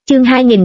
Chương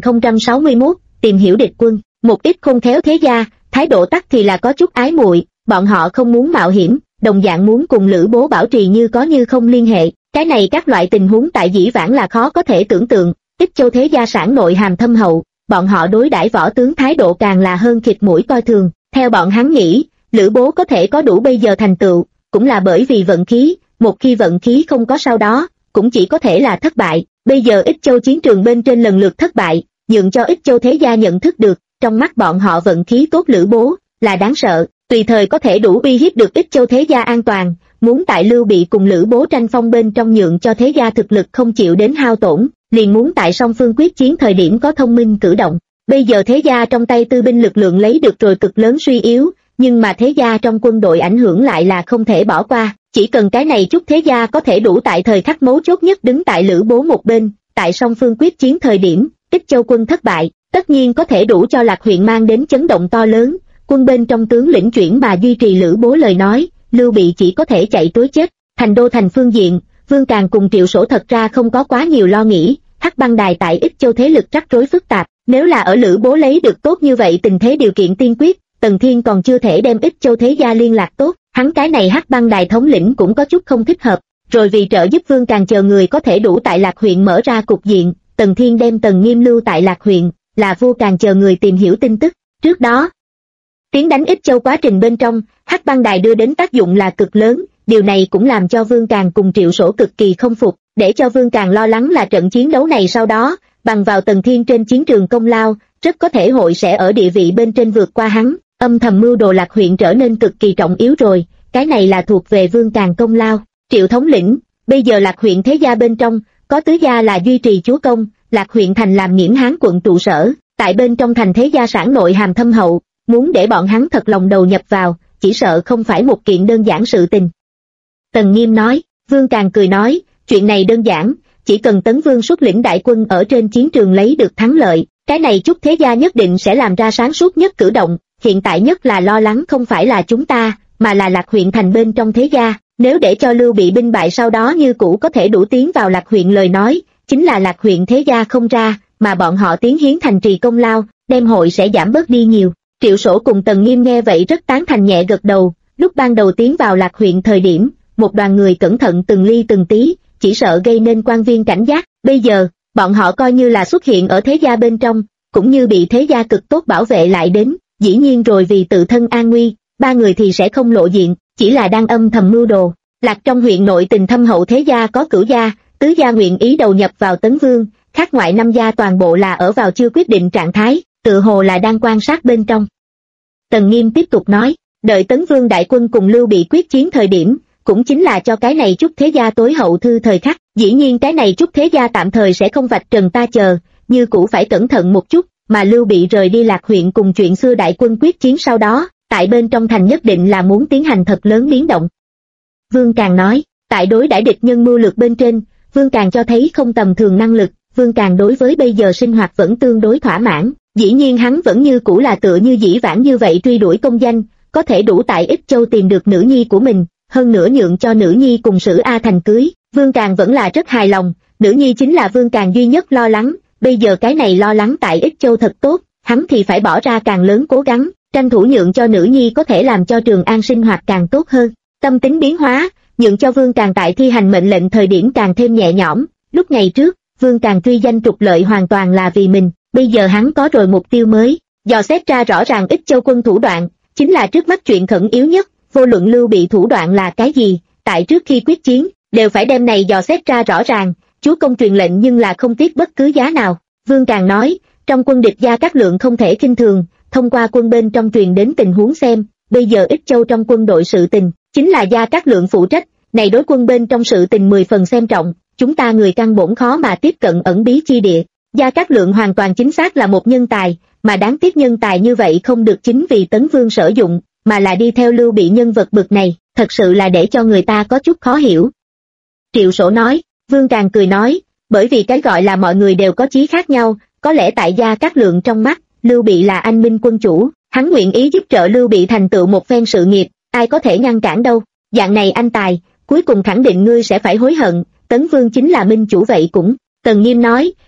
2061, tìm hiểu địch quân. Một ít khôn khéo thế gia, thái độ tắc thì là có chút ái muội, bọn họ không muốn mạo hiểm, đồng dạng muốn cùng Lữ Bố bảo trì như có như không liên hệ. Cái này các loại tình huống tại dĩ vãng là khó có thể tưởng tượng. Ích Châu thế gia sản nội hàm thâm hậu, bọn họ đối đãi võ tướng thái độ càng là hơn khịt mũi coi thường. Theo bọn hắn nghĩ, Lữ Bố có thể có đủ bây giờ thành tựu, cũng là bởi vì vận khí, một khi vận khí không có sau đó, cũng chỉ có thể là thất bại. Bây giờ Ích Châu chiến trường bên trên lần lượt thất bại, nhượng cho Ích Châu thế gia nhận thức được, trong mắt bọn họ vận khí tốt Lữ Bố là đáng sợ, tùy thời có thể đủ uy hiếp được Ích Châu thế gia an toàn, muốn tại Lưu Bị cùng Lữ Bố tranh phong bên trong nhượng cho thế gia thực lực không chịu đến hao tổn, liền muốn tại song phương quyết chiến thời điểm có thông minh cử động. Bây giờ thế gia trong tay tư binh lực lượng lấy được rồi cực lớn suy yếu, nhưng mà thế gia trong quân đội ảnh hưởng lại là không thể bỏ qua, chỉ cần cái này chút thế gia có thể đủ tại thời khắc mấu chốt nhất đứng tại Lữ Bố một bên, tại song phương quyết chiến thời điểm, Ích Châu quân thất bại, tất nhiên có thể đủ cho Lạc huyện mang đến chấn động to lớn, quân bên trong tướng lĩnh chuyển mà duy trì Lữ Bố lời nói, Lưu Bị chỉ có thể chạy trối chết. Thành đô thành phương diện, Vương Càng cùng Triệu Sổ thật ra không có quá nhiều lo nghĩ, Hắc Băng Đài tại Ích Châu thế lực rắc rối phức tạp, nếu là ở Lữ Bố lấy được tốt như vậy tình thế điều kiện tiên quyết, Tần Thiên còn chưa thể đem Ích Châu thế gia liên lạc tốt, hắn cái này Hắc Băng Đài thống lĩnh cũng có chút không thích hợp. Rồi vì trợ giúp Vương Càng chờ người có thể đủ tại Lạc huyện mở ra cục diện, Tần Thiên đem Tần Nghiêm lưu tại Lạc huyện, là Vô Càng chờ người tìm hiểu tin tức. Trước đó, tiến đánh Ích Châu quá trình bên trong, Hắc Băng Đài đưa đến tác dụng là cực lớn, điều này cũng làm cho Vương Càng cùng Triệu Sổ cực kỳ không phục, để cho Vương Càng lo lắng là trận chiến đấu này sau đó, bằng vào Tần Thiên trên chiến trường công lao, rất có thể hội sẽ ở địa vị bên trên vượt qua hắn, âm thầm mưu đồ Lạc huyện trở nên cực kỳ trọng yếu rồi, cái này là thuộc về Vương Càng công lao. Triệu thống lĩnh, bây giờ Lạc huyện thế gia bên trong, có tứ gia là duy trì chúa công, Lạc huyện thành làm Nghiễm Hán quận trụ sở, tại bên trong thành thế gia sản nội hàm thâm hậu, muốn để bọn hắn thật lòng đầu nhập vào, chỉ sợ không phải một kiện đơn giản sự tình. Tần Nghiêm nói. Vương Càng cười nói, chuyện này đơn giản, chỉ cần Tấn Vương xuất lĩnh đại quân ở trên chiến trường lấy được thắng lợi, cái này chút thế gia nhất định sẽ làm ra sáng suốt nhất cử động, hiện tại nhất là lo lắng không phải là chúng ta, mà là Lạc huyện thành bên trong thế gia, nếu để cho Lưu Bị binh bại sau đó như cũ có thể đủ tiến vào Lạc huyện lời nói, chính là Lạc huyện thế gia không ra, mà bọn họ tiến hiến thành trì công lao, đem hội sẽ giảm bớt đi nhiều. Triệu Sổ cùng Tần Nghiêm nghe vậy rất tán thành nhẹ gật đầu, lúc ban đầu tiến vào Lạc huyện thời điểm, một đoàn người cẩn thận từng ly từng tí, chỉ sợ gây nên quan viên cảnh giác, bây giờ, bọn họ coi như là xuất hiện ở thế gia bên trong, cũng như bị thế gia cực tốt bảo vệ lại đến, dĩ nhiên rồi vì tự thân an nguy, ba người thì sẽ không lộ diện, chỉ là đang âm thầm mưu đồ. Lạc trong huyện nội tình thâm hậu thế gia có Cửu gia, Tứ gia nguyện ý đầu nhập vào Tấn Vương, khác ngoại năm gia toàn bộ là ở vào chưa quyết định trạng thái, tự hồ là đang quan sát bên trong. Tần Nghiêm tiếp tục nói, đợi Tấn Vương đại quân cùng Lưu Bị quyết chiến thời điểm, cũng chính là cho cái này chút thế gia tối hậu thư thời khắc, dĩ nhiên cái này chút thế gia tạm thời sẽ không vạch trần ta chờ, như cũ phải cẩn thận một chút, mà Lưu Bị rời đi Lạc huyện cùng chuyện xưa đại quân quyết chiến sau đó, tại bên trong thành nhất định là muốn tiến hành thật lớn biến động. Vương Càng nói, tại đối đãi địch nhân mưu lược bên trên, Vương Càng cho thấy không tầm thường năng lực, Vương Càng đối với bây giờ sinh hoạt vẫn tương đối thỏa mãn, dĩ nhiên hắn vẫn như cũ là tựa như dĩ vãng như vậy truy đuổi công danh, có thể đủ tại Ích Châu tìm được nữ nhi của mình, hơn nữa nhượng cho nữ nhi cùng Sử A Thành cưới, Vương Càng vẫn là rất hài lòng, nữ nhi chính là Vương Càng duy nhất lo lắng, bây giờ cái này lo lắng tại Ích Châu thật tốt, hắn thì phải bỏ ra càng lớn cố gắng, tranh thủ nhượng cho nữ nhi có thể làm cho Trường An sinh hoạt càng tốt hơn. Tâm tính biến hóa, nhượng cho Vương Càng tại thi hành mệnh lệnh thời điểm càng thêm nhẹ nhõm, lúc ngày trước, Vương Càng truy danh trục lợi hoàn toàn là vì mình, bây giờ hắn có rồi mục tiêu mới, dò xét ra rõ ràng Ích Châu quân thủ đoạn, chính là trước mắt chuyện khẩn yếu nhất, vô luận Lưu Bị thủ đoạn là cái gì, tại trước khi quyết chiến, đều phải đem này dò xét ra rõ ràng, chúa công truyền lệnh nhưng là không tiếc bất cứ giá nào. Vương Càng nói, trong quân địch Gia Cát Lượng không thể khinh thường, thông qua quân bên trong truyền đến tình huống xem, bây giờ Ích Châu trong quân đội sự tình, chính là Gia Cát Lượng phụ trách, này đối quân bên trong sự tình 10 phần xem trọng, chúng ta người căn bổn khó mà tiếp cận ẩn bí chi địa. Gia Cát Lượng hoàn toàn chính xác là một nhân tài, mà đáng tiếc nhân tài như vậy không được chính vì Tấn Vương sử dụng, mà là đi theo Lưu Bị nhân vật bực này, thật sự là để cho người ta có chút khó hiểu. Triệu Sổ nói, Vương Càng cười nói, bởi vì cái gọi là mọi người đều có chí khác nhau, có lẽ tại Gia Cát Lượng trong mắt, Lưu Bị là anh minh quân chủ, hắn nguyện ý giúp trợ Lưu Bị thành tựu một phen sự nghiệp, ai có thể ngăn cản đâu, dạng này anh tài, cuối cùng khẳng định ngươi sẽ phải hối hận, Tấn Vương chính là minh chủ vậy cũng. Tần Nghiêm nói,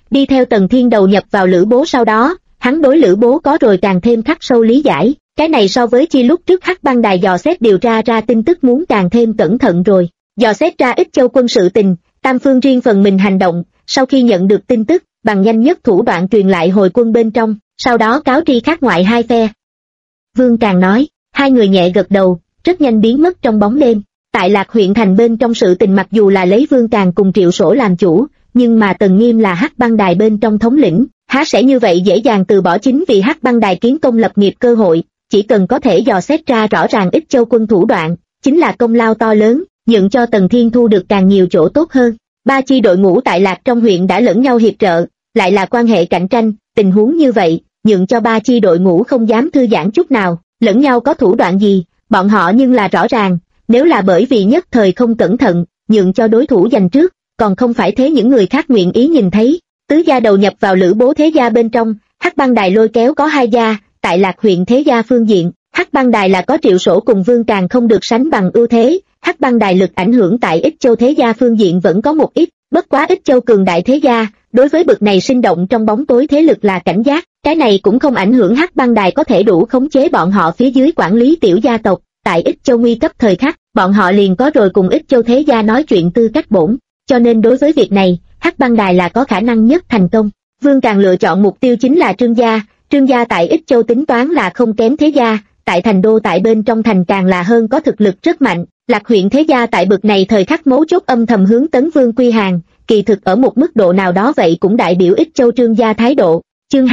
đi theo Tần Thiên đầu nhập vào Lữ Bố sau đó, hắn đối Lữ Bố có rồi càng thêm khắc sâu lý giải, cái này so với chi lúc trước Hắc Băng Đài dò xét điều tra ra tin tức muốn càng thêm cẩn thận rồi. Dò xét ra Ích Châu quân sự tình, tam phương riêng phần mình hành động, sau khi nhận được tin tức, bằng nhanh nhất thủ đoạn truyền lại hồi quân bên trong, sau đó cáo tri khác ngoại hai phe. Vương Càng nói, hai người nhẹ gật đầu, rất nhanh biến mất trong bóng đêm. Tại Lạc huyện thành bên trong sự tình mặc dù là lấy Vương Càng cùng Triệu Sổ làm chủ, nhưng mà Tần Nghiêm là Hắc Băng Đài bên trong thống lĩnh, há sẽ như vậy dễ dàng từ bỏ chính vì Hắc Băng Đài kiến công lập nghiệp cơ hội, chỉ cần có thể dò xét ra rõ ràng Ích Châu quân thủ đoạn, chính là công lao to lớn, nhượng cho Tần Thiên thu được càng nhiều chỗ tốt hơn. Ba chi đội ngũ tại Lạc trong huyện đã lẫn nhau hiệp trợ, lại là quan hệ cạnh tranh, tình huống như vậy, nhượng cho ba chi đội ngũ không dám thư giãn chút nào, lẫn nhau có thủ đoạn gì, bọn họ nhưng là rõ ràng, nếu là bởi vì nhất thời không cẩn thận, nhượng cho đối thủ giành trước, còn không phải thế những người khác nguyện ý nhìn thấy. Tứ gia đầu nhập vào Lữ Bố thế gia bên trong, Hắc Băng Đài lôi kéo có hai gia, tại Lạc huyện thế gia phương diện, Hắc Băng Đài là có Triệu Sổ cùng Vương Càng không được sánh bằng ưu thế, Hắc Băng Đài lực ảnh hưởng tại Ích Châu thế gia phương diện vẫn có một ít, bất quá Ích Châu cường đại thế gia, đối với bực này sinh động trong bóng tối thế lực là cảnh giác, cái này cũng không ảnh hưởng Hắc Băng Đài có thể đủ khống chế bọn họ phía dưới quản lý tiểu gia tộc, tại Ích Châu nguy cấp thời khắc, bọn họ liền có rồi cùng Ích Châu thế gia nói chuyện tư cách bổn, cho nên đối với việc này, Hắc Băng Đài là có khả năng nhất thành công. Vương Càng lựa chọn mục tiêu chính là Trương gia tại Ích Châu tính toán là không kém thế gia, tại thành đô tại bên trong thành càng là hơn có thực lực rất mạnh, Lạc huyện thế gia tại bực này thời khắc mấu chốt âm thầm hướng Tấn Vương quy hàng, kỳ thực ở một mức độ nào đó vậy cũng đại biểu Ích Châu Trương gia thái độ. Chương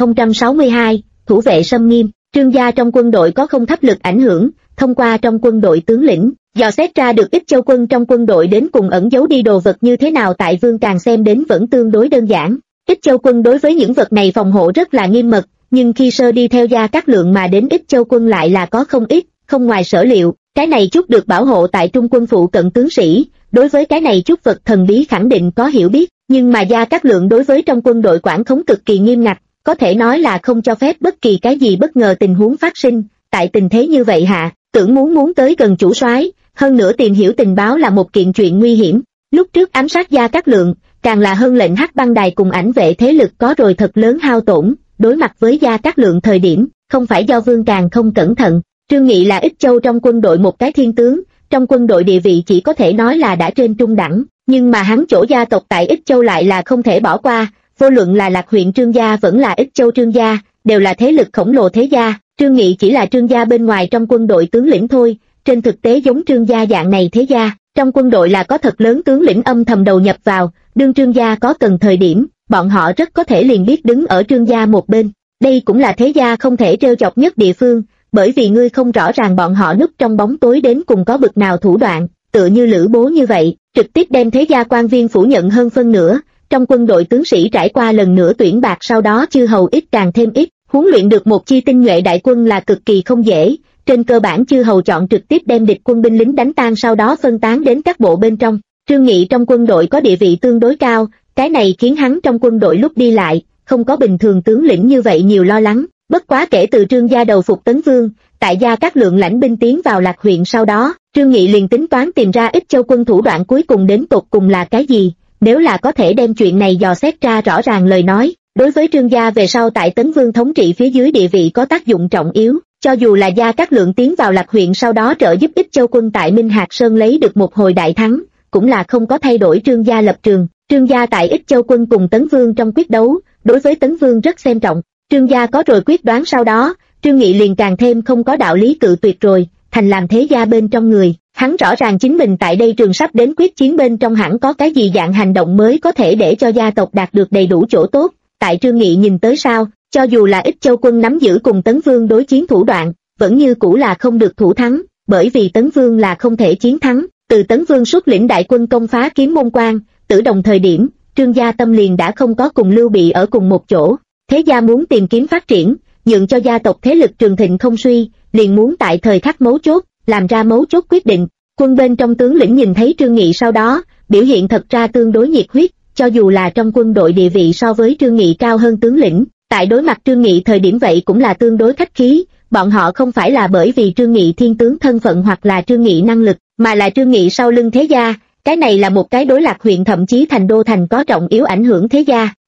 2062, thủ vệ xâm nghiêm, Trương gia trong quân đội có không thấp lực ảnh hưởng, thông qua trong quân đội tướng lĩnh, dò xét ra được Ích Châu quân trong quân đội đến cùng ẩn giấu đi đồ vật như thế nào tại Vương Càng xem đến vẫn tương đối đơn giản. Ích Châu quân đối với những vật này phòng hộ rất là nghiêm mật, nhưng khi sơ đi theo Gia Cát Lượng mà đến Ích Châu quân lại là có không ít, không ngoài sở liệu, cái này chút được bảo hộ tại trung quân phụ cận tướng sĩ, đối với cái này chút vật thần bí khẳng định có hiểu biết, nhưng mà Gia Cát Lượng đối với trong quân đội quản khống cực kỳ nghiêm ngặt, có thể nói là không cho phép bất kỳ cái gì bất ngờ tình huống phát sinh, tại tình thế như vậy hạ, tưởng muốn tới gần chủ soái, hơn nữa tìm hiểu tình báo là một kiện chuyện nguy hiểm. Lúc trước ám sát Gia Cát Lượng, càng là hơn lệnh Hắc Băng Đài cùng ảnh vệ thế lực có rồi thật lớn hao tổn, đối mặt với Gia Cát Lượng thời điểm, không phải do Vương Càng không cẩn thận. Trương Nghị là Ích Châu trong quân đội một cái thiên tướng, trong quân đội địa vị chỉ có thể nói là đã trên trung đẳng, nhưng mà hắn chỗ gia tộc tại Ích Châu lại là không thể bỏ qua, vô luận là Lạc huyện Trương gia vẫn là Ích Châu Trương gia, đều là thế lực khổng lồ thế gia, Trương Nghị chỉ là Trương gia bên ngoài trong quân đội tướng lĩnh thôi, trên thực tế giống Trương gia dạng này thế gia, trong quân đội là có thật lớn tướng lĩnh âm thầm đầu nhập vào, đương Trương gia có cần thời điểm, bọn họ rất có thể liền biết đứng ở Trương gia một bên, đây cũng là thế gia không thể trêu chọc nhất địa phương, bởi vì ngươi không rõ ràng bọn họ núp trong bóng tối đến cùng có bực nào thủ đoạn, tựa như Lữ Bố như vậy, trực tiếp đem thế gia quan viên phủ nhận hơn phân nửa, trong quân đội tướng sĩ trải qua lần nữa tuyển bạc sau đó chư hầu ít càng thêm ít, huấn luyện được một chi tinh nhuệ đại quân là cực kỳ không dễ, trên cơ bản chư hầu chọn trực tiếp đem địch quân binh lính đánh tan sau đó phân tán đến các bộ bên trong. Trương Nghị trong quân đội có địa vị tương đối cao, cái này khiến hắn trong quân đội lúc đi lại, không có bình thường tướng lĩnh như vậy nhiều lo lắng. Bất quá kể từ Trương gia đầu phục Tấn Vương, tại Gia Cát Lượng lãnh binh tiến vào Lạc huyện sau đó, Trương Nghị liền tính toán tìm ra Ích Châu quân thủ đoạn cuối cùng đến tột cùng là cái gì, nếu là có thể đem chuyện này dò xét ra rõ ràng lời nói, đối với Trương gia về sau tại Tấn Vương thống trị phía dưới địa vị có tác dụng trọng yếu, cho dù là Gia Cát Lượng tiến vào Lạc huyện sau đó trợ giúp Ích Châu quân tại Minh Hạc Sơn lấy được một hồi đại thắng, cũng là không có thay đổi Trương gia lập trường. Trương gia tại Ích Châu quân cùng Tấn Vương trong quyết đấu, đối với Tấn Vương rất xem trọng. Trương gia có rồi quyết đoán sau đó, Trương Nghị liền càng thêm không có đạo lý cự tuyệt rồi, thành làm thế gia bên trong người, hắn rõ ràng chính mình tại đây trường sắp đến quyết chiến bên trong hẳn có cái gì dạng hành động mới có thể để cho gia tộc đạt được đầy đủ chỗ tốt, tại Trương Nghị nhìn tới sao, cho dù là Ích Châu quân nắm giữ cùng Tấn Vương đối chiến thủ đoạn, vẫn như cũ là không được thủ thắng, bởi vì Tấn Vương là không thể chiến thắng, từ Tấn Vương xuất lĩnh đại quân công phá Kiếm Môn Quan, Tử Đồng thời điểm, Trương gia tâm liền đã không có cùng Lưu Bị ở cùng một chỗ. Thế gia muốn tìm kiếm phát triển, nhượng cho gia tộc thế lực trường thịnh không suy, liền muốn tại thời khắc mấu chốt, làm ra mấu chốt quyết định. Quân bên trong tướng lĩnh nhìn thấy Trương Nghị sau đó, biểu hiện thật ra tương đối nhiệt huyết, cho dù là trong quân đội địa vị so với Trương Nghị cao hơn tướng lĩnh, tại đối mặt Trương Nghị thời điểm vậy cũng là tương đối khách khí, bọn họ không phải là bởi vì Trương Nghị thiên tướng thân phận hoặc là Trương Nghị năng lực, mà là Trương Nghị sau lưng thế gia, cái này là một cái đối Lạc huyện thậm chí thành đô thành có trọng yếu ảnh hưởng thế gia.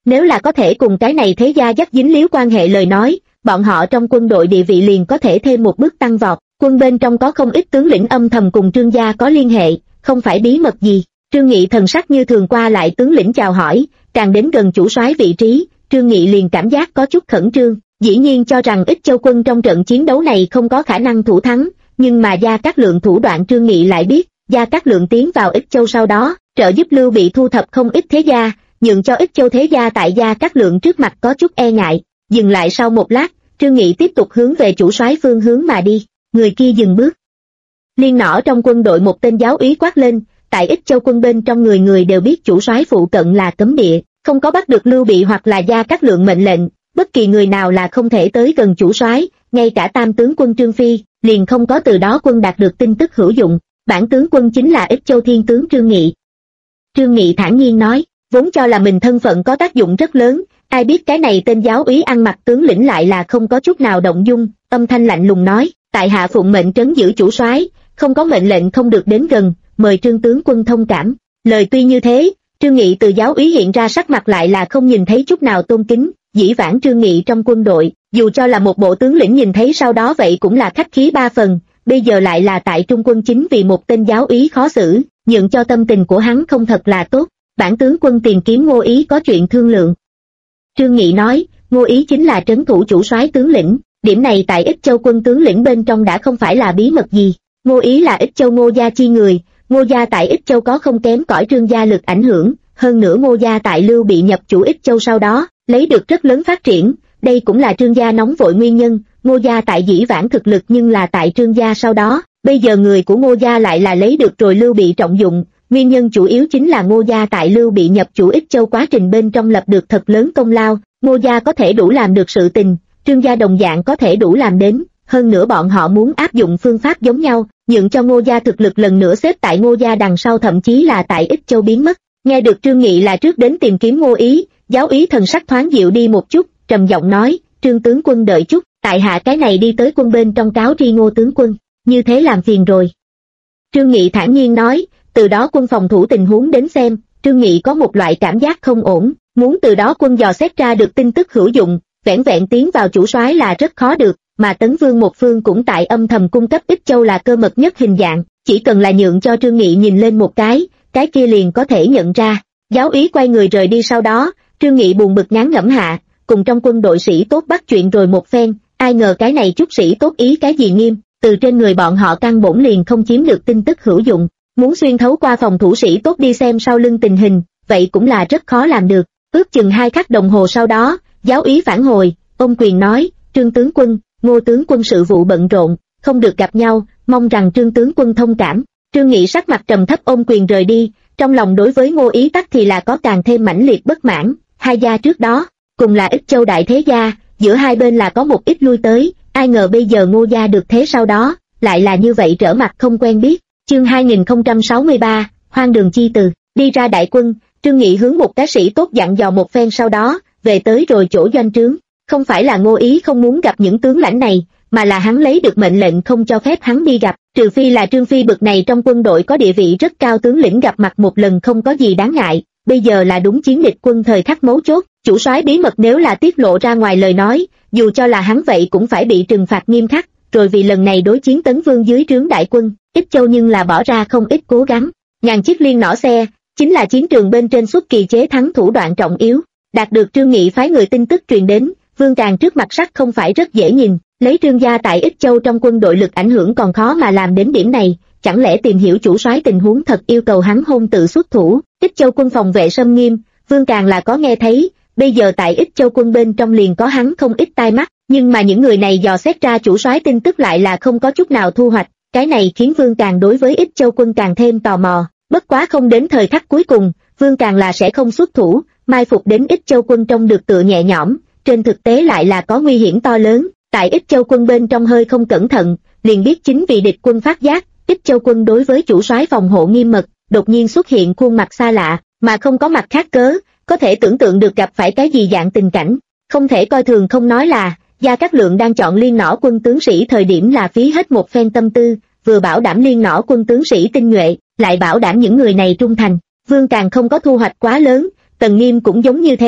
Nếu là có thể cùng cái này thế gia dắt dính líu quan hệ lời nói, bọn họ trong quân đội địa vị liền có thể thêm một bước tăng vọt. Quân bên trong có không ít tướng lĩnh âm thầm cùng Trương gia có liên hệ, không phải bí mật gì. Trương Nghị thần sắc như thường qua lại tướng lĩnh chào hỏi, càng đến gần chủ soái vị trí, Trương Nghị liền cảm giác có chút khẩn trương, dĩ nhiên cho rằng Ích Châu quân trong trận chiến đấu này không có khả năng thủ thắng, nhưng mà Gia Cát Lượng thủ đoạn Trương Nghị lại biết. Gia Cát Lượng tiến vào Ích Châu sau đó, trợ giúp Lưu Bị thu thập không ít thế gia, nhượng cho Ích Châu thế gia tại Gia Cát Lượng trước mặt có chút e ngại. Dừng lại sau một lát, Trương Nghị tiếp tục hướng về chủ soái phương hướng mà đi. Người kia dừng bước. Liên nỏ trong quân đội một tên giáo úy quát lên, tại Ích Châu quân bên trong người người đều biết chủ soái phụ cận là cấm địa, không có bắt được Lưu Bị hoặc là Gia Cát Lượng mệnh lệnh, bất kỳ người nào là không thể tới gần chủ soái, ngay cả tam tướng quân Trương Phi, liền không có từ đó quân đạt được tin tức hữu dụng. Bản tướng quân chính là Ích Châu thiên tướng Trương Nghị. Trương Nghị thản nhiên nói, vốn cho là mình thân phận có tác dụng rất lớn, ai biết cái này tên giáo úy ăn mặc tướng lĩnh lại là không có chút nào động dung, âm thanh lạnh lùng nói, tại hạ phụng mệnh trấn giữ chủ soái, không có mệnh lệnh không được đến gần, mời Trương tướng quân thông cảm. Lời tuy như thế, Trương Nghị từ giáo úy hiện ra sắc mặt lại là không nhìn thấy chút nào tôn kính. Dĩ vãng Trương Nghị trong quân đội, dù cho là một bộ tướng lĩnh nhìn thấy sau đó vậy cũng là khách khí ba phần, bây giờ lại là tại Trung quân chính vì một tên giáo úy khó xử, nhượng cho tâm tình của hắn không thật là tốt. Bản tướng quân tìm kiếm Ngô Ý có chuyện thương lượng. Trương Nghị nói, Ngô Ý chính là trấn thủ chủ soái tướng lĩnh, điểm này tại Ích Châu quân tướng lĩnh bên trong đã không phải là bí mật gì. Ngô Ý là Ích Châu Ngô gia chi người, Ngô gia tại Ích Châu có không kém cỏi Trương gia lực ảnh hưởng, hơn nữa Ngô gia tại Lưu Bị nhập chủ Ích Châu sau đó, lấy được rất lớn phát triển, đây cũng là Trương gia nóng vội nguyên nhân. Ngô gia tại dĩ vãng thực lực nhưng là tại Trương gia sau đó, bây giờ người của Ngô gia lại là lấy được rồi Lưu Bị trọng dụng, nguyên nhân chủ yếu chính là Ngô gia tại Lưu Bị nhập chủ Ích Châu quá trình bên trong lập được thật lớn công lao, Ngô gia có thể đủ làm được sự tình, Trương gia đồng dạng có thể đủ làm đến, hơn nữa bọn họ muốn áp dụng phương pháp giống nhau, nhượng cho Ngô gia thực lực lần nữa xếp tại Ngô gia đằng sau thậm chí là tại Ích Châu biến mất. Nghe được Trương Nghị là trước đến tìm kiếm Ngô Ý, giáo úy thần sắc thoáng dịu đi một chút, trầm giọng nói, Trương tướng quân đợi chút, tại hạ cái này đi tới quân bên trong cáo tri Ngô tướng quân, như thế làm phiền rồi. Trương Nghị thản nhiên nói, từ đó quân phòng thủ tình huống đến xem, Trương Nghị có một loại cảm giác không ổn, muốn từ đó quân dò xét ra được tin tức hữu dụng, vẻn vẹn tiến vào chủ soái là rất khó được, mà Tấn Vương một phương cũng tại âm thầm cung cấp Ích Châu là cơ mật nhất hình dạng, chỉ cần là nhượng cho Trương Nghị nhìn lên một cái kia liền có thể nhận ra. Giáo úy quay người rời đi sau đó, Trương Nghị buồn bực ngán ngẩm hạ, cùng trong quân đội sĩ tốt bắt chuyện rồi một phen, ai ngờ cái này chút sĩ tốt ý cái gì nghiêm, từ trên người bọn họ căn bổn liền không chiếm được tin tức hữu dụng, muốn xuyên thấu qua phòng thủ sĩ tốt đi xem sau lưng tình hình, vậy cũng là rất khó làm được. Ước chừng 2 khắc đồng hồ sau đó, giáo úy phản hồi, ôm quyền nói, Trương tướng quân, Ngô tướng quân sự vụ bận rộn, không được gặp nhau, mong rằng Trương tướng quân thông cảm. Trương Nghị sắc mặt trầm thấp ôm quyền rời đi, trong lòng đối với Ngô Ý Tắc thì là có càng thêm mãnh liệt bất mãn. Hai gia trước đó, cùng là Ích Châu đại thế gia, giữa hai bên là có một ít lui tới, ai ngờ bây giờ Ngô gia được thế sau đó, lại là như vậy trở mặt không quen biết. Chương 2063, hoang đường chi từ, đi ra đại quân, Trương Nghị hướng một cái sĩ tốt dặn dò một phen sau đó, về tới rồi chỗ doanh trướng. Không phải là Ngô Ý không muốn gặp những tướng lãnh này, mà là hắn lấy được mệnh lệnh không cho phép hắn đi gặp, trừ phi là Trương Phi bực này trong quân đội có địa vị rất cao tướng lĩnh gặp mặt một lần không có gì đáng ngại. Bây giờ là đúng chiến địch quân thời khắc mấu chốt, chủ soái bí mật nếu là tiết lộ ra ngoài lời nói, dù cho là hắn vậy cũng phải bị trừng phạt nghiêm khắc, rồi vì lần này đối chiến Tấn Vương dưới trướng đại quân, Ích Châu nhưng là bỏ ra không ít cố gắng. Ngàn chiếc liên nỏ xe, chính là chiến trường bên trên xuất kỳ chế thắng thủ đoạn trọng yếu. Đạt được Trương Nghị phái người tin tức truyền đến, Vương Càng trước mặt sắc không phải rất dễ nhìn, lấy Trương gia tại Ích Châu trong quân đội lực ảnh hưởng còn khó mà làm đến điểm này, chẳng lẽ tìm hiểu chủ soái tình huống thật yêu cầu hắn hôn tự xuất thủ. Ích Châu quân phòng vệ xâm nghiêm, Vương Càng là có nghe thấy, bây giờ tại Ích Châu quân bên trong liền có hắn không ít tai mắt, nhưng mà những người này dò xét ra chủ soái tin tức lại là không có chút nào thu hoạch, cái này khiến Vương Càng đối với Ích Châu quân càng thêm tò mò. Bất quá không đến thời khắc cuối cùng, Vương Càng là sẽ không xuất thủ, mai phục đến Ích Châu quân trong được tựa nhẹ nhõm, trên thực tế lại là có nguy hiểm to lớn. Tại Ích Châu quân bên trong hơi không cẩn thận, liền biết chính vì địch quân phát giác, Ích Châu quân đối với chủ soái phòng hộ nghiêm mật, đột nhiên xuất hiện khuôn mặt xa lạ, mà không có mặt khác cớ, có thể tưởng tượng được gặp phải cái gì dạng tình cảnh. Không thể coi thường không nói là, Gia Cát Lượng đang chọn liên nỏ quân tướng sĩ thời điểm là phí hết một phen tâm tư, vừa bảo đảm liên nỏ quân tướng sĩ tinh nhuệ, lại bảo đảm những người này trung thành. Vương Càng không có thu hoạch quá lớn, Tần Nghiêm cũng giống như thế,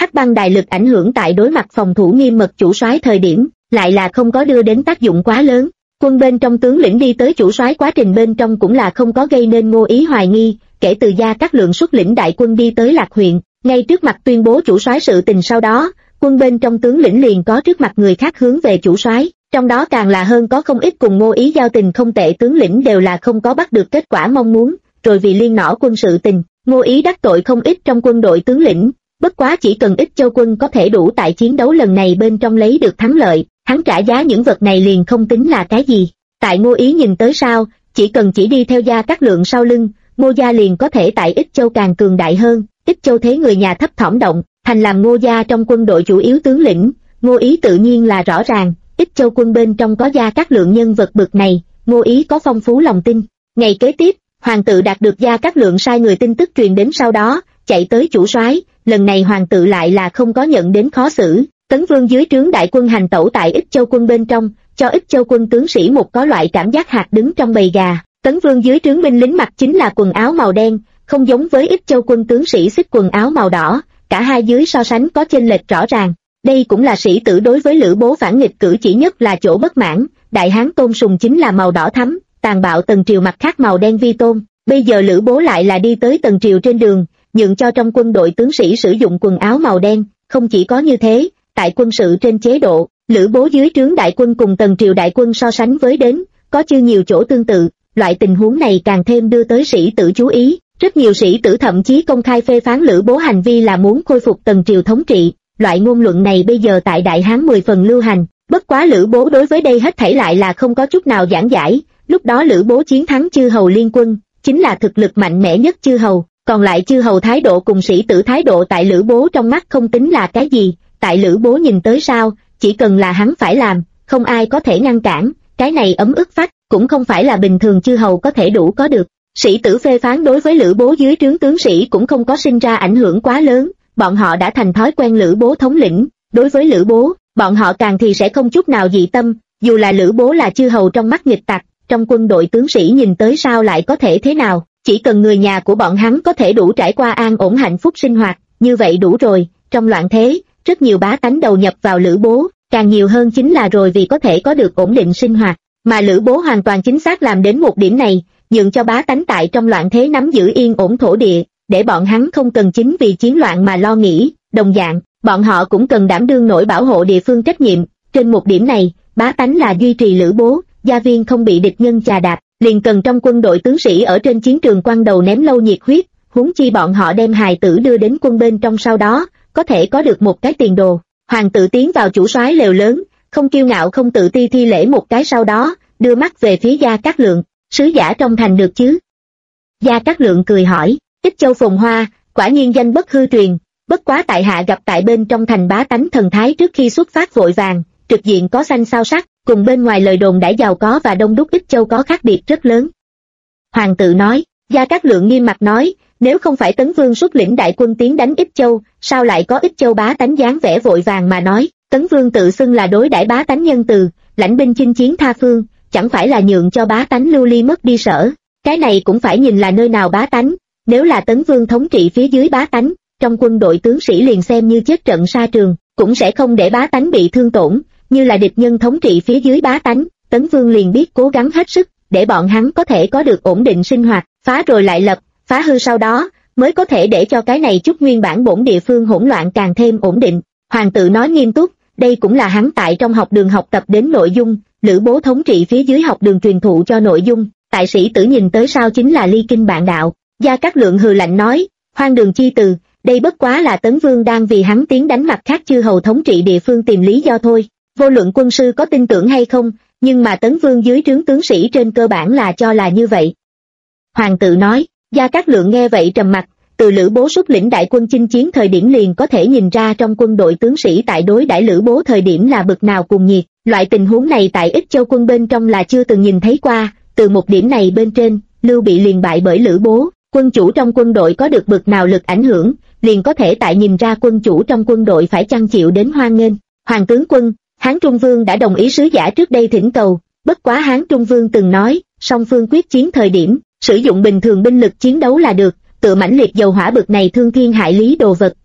Hắc băng đài lực ảnh hưởng tại đối mặt phòng thủ nghiêm mật chủ soái thời điểm, lại là không có đưa đến tác dụng quá lớn. Quân bên trong tướng lĩnh đi tới chủ soái quá trình bên trong cũng là không có gây nên Ngô Ý hoài nghi. Kể từ Gia Cát Lượng xuất lĩnh đại quân đi tới Lạc huyện, ngay trước mặt tuyên bố chủ soái sự tình sau đó, quân bên trong tướng lĩnh liền có trước mặt người khác hướng về chủ soái, trong đó càng là hơn có không ít cùng Ngô Ý giao tình không tệ tướng lĩnh đều là không có bắt được kết quả mong muốn, rồi vì liên nỏ quân sự tình, Ngô Ý đắc tội không ít trong quân đội tướng lĩnh, bất quá chỉ cần Ích Châu quân có thể đủ tại chiến đấu lần này bên trong lấy được thắng lợi, hắn trả giá những vật này liền không tính là cái gì. Tại Ngô Ý nhìn tới sao, chỉ cần chỉ đi theo Gia Cát Lượng sau lưng, Ngô gia liền có thể tại Ích Châu càng cường đại hơn. Ích Châu thế người nhà thấp thỏm động, thành làm Ngô gia trong quân đội chủ yếu tướng lĩnh, Ngô Ý tự nhiên là rõ ràng, Ích Châu quân bên trong có Gia Cát Lượng nhân vật bực này, Ngô Ý có phong phú lòng tin. Ngày kế tiếp, hoàng tự đạt được Gia Cát Lượng sai người tin tức truyền đến sau đó, chạy tới chủ soái, lần này hoàng tự lại là không có nhận đến khó xử. Tấn Vương dưới trướng đại quân hành tẩu tại Ích Châu quân bên trong, cho Ích Châu quân tướng sĩ một có loại cảm giác hạt đứng trong bầy gà. Tấn Vương dưới trướng binh lính mặc chính là quần áo màu đen, không giống với Ích Châu quân tướng sĩ xích quần áo màu đỏ, cả hai dưới so sánh có chênh lệch rõ ràng. Đây cũng là sĩ tử đối với Lữ Bố phản nghịch cử chỉ nhất là chỗ bất mãn. Đại hán tôn sùng chính là màu đỏ thắm, tàn bạo Tần Triều mặt khác màu đen vi tôn. Bây giờ Lữ Bố lại là đi tới Tần Triều trên đường, nhượng cho trong quân đội tướng sĩ sử dụng quần áo màu đen. Không chỉ có như thế, tại quân sự trên chế độ, Lữ Bố dưới trướng đại quân cùng Tần Triều đại quân so sánh với đến, có chưa nhiều chỗ tương tự. Loại tình huống này càng thêm đưa tới sĩ tử chú ý, rất nhiều sĩ tử thậm chí công khai phê phán Lữ Bố hành vi là muốn khôi phục Tần Triều thống trị. Loại ngôn luận này bây giờ tại Đại Hán 10 phần lưu hành, bất quá Lữ Bố đối với đây hết thảy lại là không có chút nào giảng giải. Lúc đó Lữ Bố chiến thắng chư hầu liên quân, chính là thực lực mạnh mẽ nhất chư hầu, còn lại chư hầu thái độ cùng sĩ tử thái độ tại Lữ Bố trong mắt không tính là cái gì. Tại Lữ Bố nhìn tới sao, chỉ cần là hắn phải làm, không ai có thể ngăn cản, cái này ấm ức phách, cũng không phải là bình thường chư hầu có thể đủ có được. Sĩ tử phê phán đối với Lữ Bố dưới trướng tướng sĩ cũng không có sinh ra ảnh hưởng quá lớn, bọn họ đã thành thói quen Lữ Bố thống lĩnh, đối với Lữ Bố, bọn họ càng thì sẽ không chút nào dị tâm, dù là Lữ Bố là chư hầu trong mắt nghịch tặc, trong quân đội tướng sĩ nhìn tới sao lại có thể thế nào, chỉ cần người nhà của bọn hắn có thể đủ trải qua an ổn hạnh phúc sinh hoạt, như vậy đủ rồi. Trong loạn thế, rất nhiều bá tánh đầu nhập vào Lữ Bố, càng nhiều hơn chính là rồi vì có thể có được ổn định sinh hoạt, mà Lữ Bố hoàn toàn chính xác làm đến một điểm này, nhượng cho bá tánh tại trong loạn thế nắm giữ yên ổn thổ địa, để bọn hắn không cần chính vì chiến loạn mà lo nghĩ. Đồng dạng, bọn họ cũng cần đảm đương nổi bảo hộ địa phương trách nhiệm. Trên một điểm này, bá tánh là duy trì Lữ Bố, gia viên không bị địch nhân chà đạp, liền cần trong quân đội tướng sĩ ở trên chiến trường quăng đầu ném lâu nhiệt huyết, huống chi bọn họ đem hài tử đưa đến quân bên trong sau đó, có thể có được một cái tiền đồ. Hoàng tự tiến vào chủ soái lều lớn, không kiêu ngạo không tự ti thi lễ một cái sau đó, đưa mắt về phía Gia Cát Lượng, sứ giả trong thành được chứ? Gia Cát Lượng cười hỏi, Ích Châu phồn hoa, quả nhiên danh bất hư truyền, bất quá tại hạ gặp tại bên trong thành bá tánh thần thái trước khi xuất phát vội vàng, trực diện có xanh sao sắc, cùng bên ngoài lời đồn đãi giàu có và đông đúc Ích Châu có khác biệt rất lớn. Hoàng tự nói, Gia Cát Lượng nghiêm mặt nói, nếu không phải Tấn Vương xuất lĩnh đại quân tiến đánh Ích Châu, sao lại có Ích Châu bá tánh dáng vẻ vội vàng mà nói, Tấn Vương tự xưng là đối đãi bá tánh nhân từ, lãnh binh chinh chiến tha phương, chẳng phải là nhượng cho bá tánh lưu ly mất đi sở, cái này cũng phải nhìn là nơi nào bá tánh, nếu là Tấn Vương thống trị phía dưới bá tánh, trong quân đội tướng sĩ liền xem như chết trận sa trường, cũng sẽ không để bá tánh bị thương tổn, như là địch nhân thống trị phía dưới bá tánh, Tấn Vương liền biết cố gắng hết sức, để bọn hắn có thể có được ổn định sinh hoạt, phá rồi lại lập, phá hư sau đó, mới có thể để cho cái này chút nguyên bản bổn địa phương hỗn loạn càng thêm ổn định. Hoàng tự nói nghiêm túc, đây cũng là hắn tại trong học đường học tập đến nội dung, Lữ Bố thống trị phía dưới học đường truyền thụ cho nội dung, tại sĩ tử nhìn tới sao chính là ly kinh bạn đạo. Gia Cát Lượng hừ lạnh nói, hoang đường chi từ, đây bất quá là Tấn Vương đang vì hắn tiến đánh mặt khác chư hầu thống trị địa phương tìm lý do thôi, vô luận quân sư có tin tưởng hay không, nhưng mà Tấn Vương dưới trướng tướng sĩ trên cơ bản là cho là như vậy. Hoàng tự nói, Gia Cát Lượng nghe vậy trầm mặt, từ Lữ Bố xuất lĩnh đại quân chinh chiến thời điểm liền có thể nhìn ra trong quân đội tướng sĩ tại đối đãi Lữ Bố thời điểm là bực nào cuồng nhiệt, loại tình huống này tại Ích Châu quân bên trong là chưa từng nhìn thấy qua, từ một điểm này bên trên, Lưu Bị liền bại bởi Lữ Bố, quân chủ trong quân đội có được bực nào lực ảnh hưởng, liền có thể tại nhìn ra quân chủ trong quân đội phải chăng chịu đến hoan nghênh. Hoàng tướng quân, Hán Trung Vương đã đồng ý sứ giả trước đây thỉnh cầu, bất quá Hán Trung Vương từng nói, song phương quyết chiến thời điểm, sử dụng bình thường binh lực chiến đấu là được, tự mãnh liệt dầu hỏa bực này thương thiên hại lý đồ vật,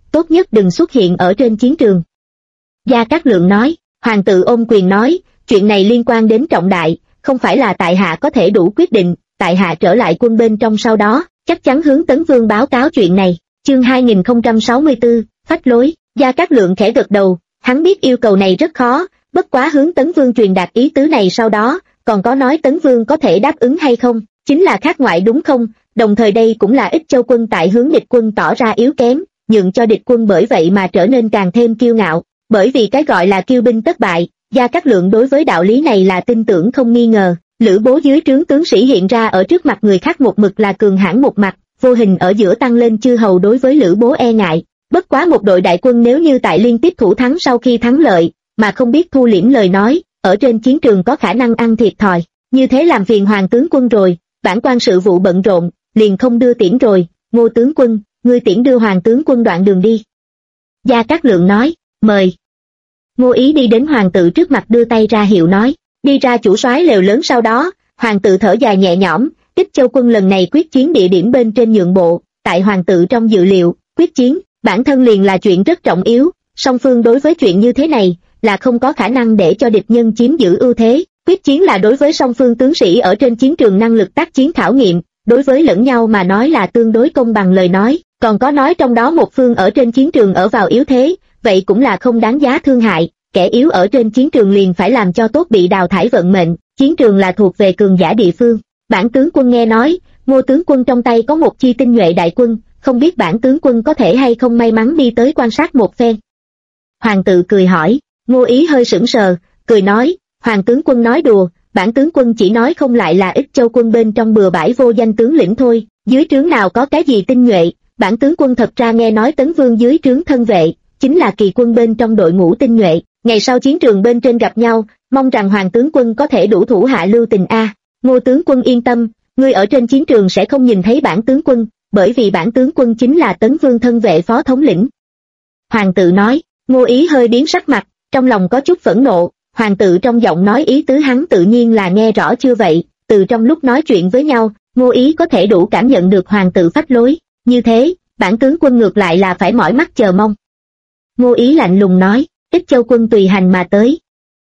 tốt nhất đừng xuất hiện ở trên chiến trường. Gia Cát Lượng nói. Hoàng tự ôm quyền nói, chuyện này liên quan đến trọng đại, không phải là tại hạ có thể đủ quyết định, tại hạ trở lại quân bên trong sau đó, chắc chắn hướng Tấn Vương báo cáo chuyện này. Chương 2064, phách lối. Gia Cát Lượng khẽ gật đầu, hắn biết yêu cầu này rất khó, bất quá hướng Tấn Vương truyền đạt ý tứ này sau đó, còn có nói Tấn Vương có thể đáp ứng hay không, chính là khác ngoại đúng không, đồng thời đây cũng là Ích Châu quân tại hướng địch quân tỏ ra yếu kém, nhượng cho địch quân bởi vậy mà trở nên càng thêm kiêu ngạo, bởi vì cái gọi là kiêu binh tất bại, Gia Cát Lượng đối với đạo lý này là tin tưởng không nghi ngờ. Lữ Bố dưới trướng tướng sĩ hiện ra ở trước mặt người khác một mực là cường hãn một mặt, vô hình ở giữa tăng lên chư hầu đối với Lữ Bố e ngại. Bất quá một đội đại quân nếu như tại liên tiếp thủ thắng sau khi thắng lợi, mà không biết thu liễm lời nói, ở trên chiến trường có khả năng ăn thiệt thòi. Như thế làm phiền Hoàng tướng quân rồi, bản quan sự vụ bận rộn, liền không đưa tiễn rồi. Ngô tướng quân, ngươi tiễn đưa Hoàng tướng quân đoạn đường đi. Gia Cát Lượng nói, mời. Ngô Ý đi đến hoàng tự trước mặt đưa tay ra hiệu nói, đi ra chủ soái lều lớn. Sau đó, hoàng tự thở dài nhẹ nhõm, Ích Châu quân lần này quyết chiến địa điểm bên trên nhượng bộ, tại hoàng tự trong dự liệu, quyết chiến, bản thân liền là chuyện rất trọng yếu, song phương đối với chuyện như thế này, là không có khả năng để cho địch nhân chiếm giữ ưu thế, quyết chiến là đối với song phương tướng sĩ ở trên chiến trường năng lực tác chiến khảo nghiệm, đối với lẫn nhau mà nói là tương đối công bằng lời nói, còn có nói trong đó một phương ở trên chiến trường ở vào yếu thế, vậy cũng là không đáng giá thương hại, kẻ yếu ở trên chiến trường liền phải làm cho tốt bị đào thải vận mệnh, chiến trường là thuộc về cường giả địa phương. Bản tướng quân nghe nói, Ngô tướng quân trong tay có một chi tinh nhuệ đại quân, không biết bản tướng quân có thể hay không may mắn đi tới quan sát một phen. Hoàng tự cười hỏi, Ngô Ý hơi sững sờ, cười nói, Hoàng tướng quân nói đùa, bản tướng quân chỉ nói không lại là Ích Châu quân bên trong bừa bãi vô danh tướng lĩnh thôi, dưới trướng nào có cái gì tinh nhuệ, bản tướng quân thật ra nghe nói Tấn Vương dưới trướng thân vệ, chính là kỳ quân bên trong đội ngũ tinh nhuệ, ngày sau chiến trường bên trên gặp nhau, mong rằng Hoàng tướng quân có thể đủ thủ hạ lưu tình a. Ngô tướng quân yên tâm, ngươi ở trên chiến trường sẽ không nhìn thấy bản tướng quân, bởi vì bản tướng quân chính là Tấn Vương thân vệ phó thống lĩnh. Hoàng tự nói, Ngô Ý hơi biến sắc mặt, trong lòng có chút phẫn nộ, hoàng tự trong giọng nói ý tứ hắn tự nhiên là nghe rõ chưa vậy, từ trong lúc nói chuyện với nhau, Ngô Ý có thể đủ cảm nhận được hoàng tự phách lối, như thế, bản tướng quân ngược lại là phải mỏi mắt chờ mong. Ngô Ý lạnh lùng nói, Ích Châu quân tùy hành mà tới.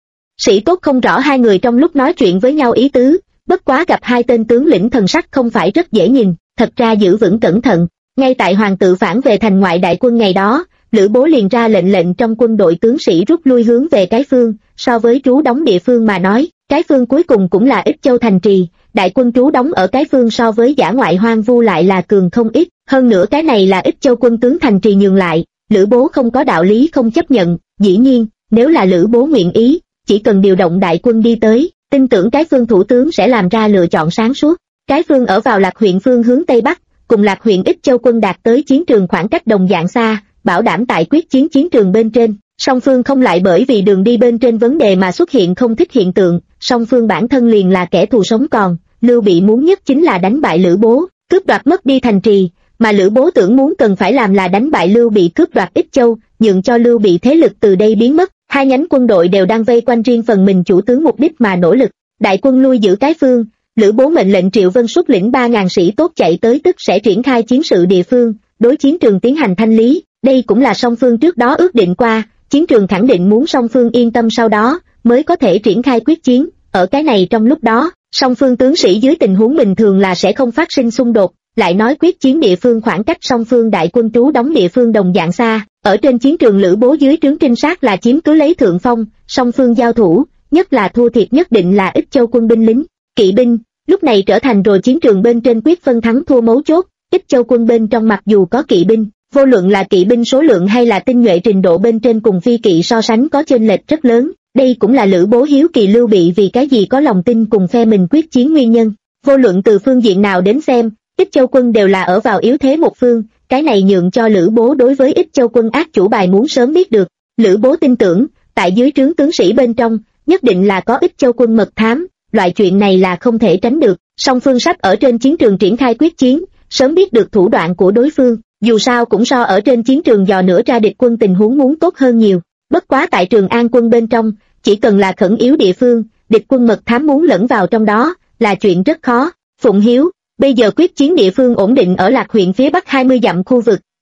Sĩ tốt không rõ hai người trong lúc nói chuyện với nhau ý tứ, bất quá gặp hai tên tướng lĩnh thần sắc không phải rất dễ nhìn, thật ra giữ vững cẩn thận. Ngay tại hoàng tự phản về thành ngoại đại quân ngày đó, Lữ Bố liền ra lệnh trong quân đội tướng sĩ rút lui hướng về cái phương, so với trú đóng địa phương mà nói, cái phương cuối cùng cũng là Ích Châu thành trì, đại quân trú đóng ở cái phương so với dã ngoại hoang vu lại là cường không ít, hơn nữa cái này là Ích Châu quân tướng thành trì nhường lại, Lữ Bố không có đạo lý không chấp nhận, dĩ nhiên, nếu là Lữ Bố nguyện ý, chỉ cần điều động đại quân đi tới, tin tưởng cái phương thủ tướng sẽ làm ra lựa chọn sáng suốt. Cái phương ở vào Lạc huyện phương hướng Tây Bắc, cùng Lạc huyện Ích Châu quân đạt tới chiến trường khoảng cách đồng dạng xa, bảo đảm tại quyết chiến chiến trường bên trên, song phương không lại bởi vì đường đi bên trên vấn đề mà xuất hiện không thích hiện tượng, song phương bản thân liền là kẻ thù sống còn, Lưu Bị muốn nhất chính là đánh bại Lữ Bố, cướp đoạt mất đi thành trì, mà Lữ Bố tưởng muốn cần phải làm là đánh bại Lưu Bị cướp đoạt Ích Châu, nhượng cho Lưu Bị thế lực từ đây biến mất. Hai nhánh quân đội đều đang vây quanh riêng phần mình chủ tướng mục đích mà nỗ lực, đại quân lui giữ cái phương, Lữ Bố mệnh lệnh Triệu Vân xuất lĩnh 3.000 sĩ tốt chạy tới tức sẽ triển khai chiến sự địa phương, đối chiến trường tiến hành thanh lý, đây cũng là song phương trước đó ước định qua, chiến trường khẳng định muốn song phương yên tâm sau đó, mới có thể triển khai quyết chiến, ở cái này trong lúc đó, song phương tướng sĩ dưới tình huống bình thường là sẽ không phát sinh xung đột, lại nói quyết chiến địa phương khoảng cách song phương đại quân trú đóng địa phương đồng dạng xa, ở trên chiến trường Lữ Bố dưới trướng trinh sát là chiếm cứ lấy thượng phong, song phương giao thủ, nhất là thua thiệt nhất định là Ích Châu quân binh lính, kỵ binh, lúc này trở thành rồi chiến trường bên trên quyết phân thắng thua mấu chốt, Ích Châu quân bên trong mặc dù có kỵ binh, vô luận là kỵ binh số lượng hay là tinh nhuệ trình độ bên trên cùng phi kỵ so sánh có chênh lệch rất lớn, đây cũng là Lữ Bố hiếu kỳ Lưu Bị vì cái gì có lòng tin cùng phe mình quyết chiến nguyên nhân, vô luận từ phương diện nào đến xem, Ích Châu quân đều là ở vào yếu thế một phương, cái này nhượng cho Lữ Bố đối với Ích Châu quân ác chủ bài muốn sớm biết được, Lữ Bố tin tưởng, tại dưới trướng tướng sĩ bên trong, nhất định là có Ích Châu quân mật thám, loại chuyện này là không thể tránh được, song phương sắp ở trên chiến trường triển khai quyết chiến, sớm biết được thủ đoạn của đối phương, dù sao cũng so ở trên chiến trường dò nữa ra địch quân tình huống muốn tốt hơn nhiều, bất quá tại Trường An quân bên trong, chỉ cần là khẩn yếu địa phương, địch quân mật thám muốn lẫn vào trong đó, là chuyện rất khó. Phụng Hiếu, bây giờ quyết chiến địa phương ổn định ở Lạc huyện phía bắc 20 dặm khu vực,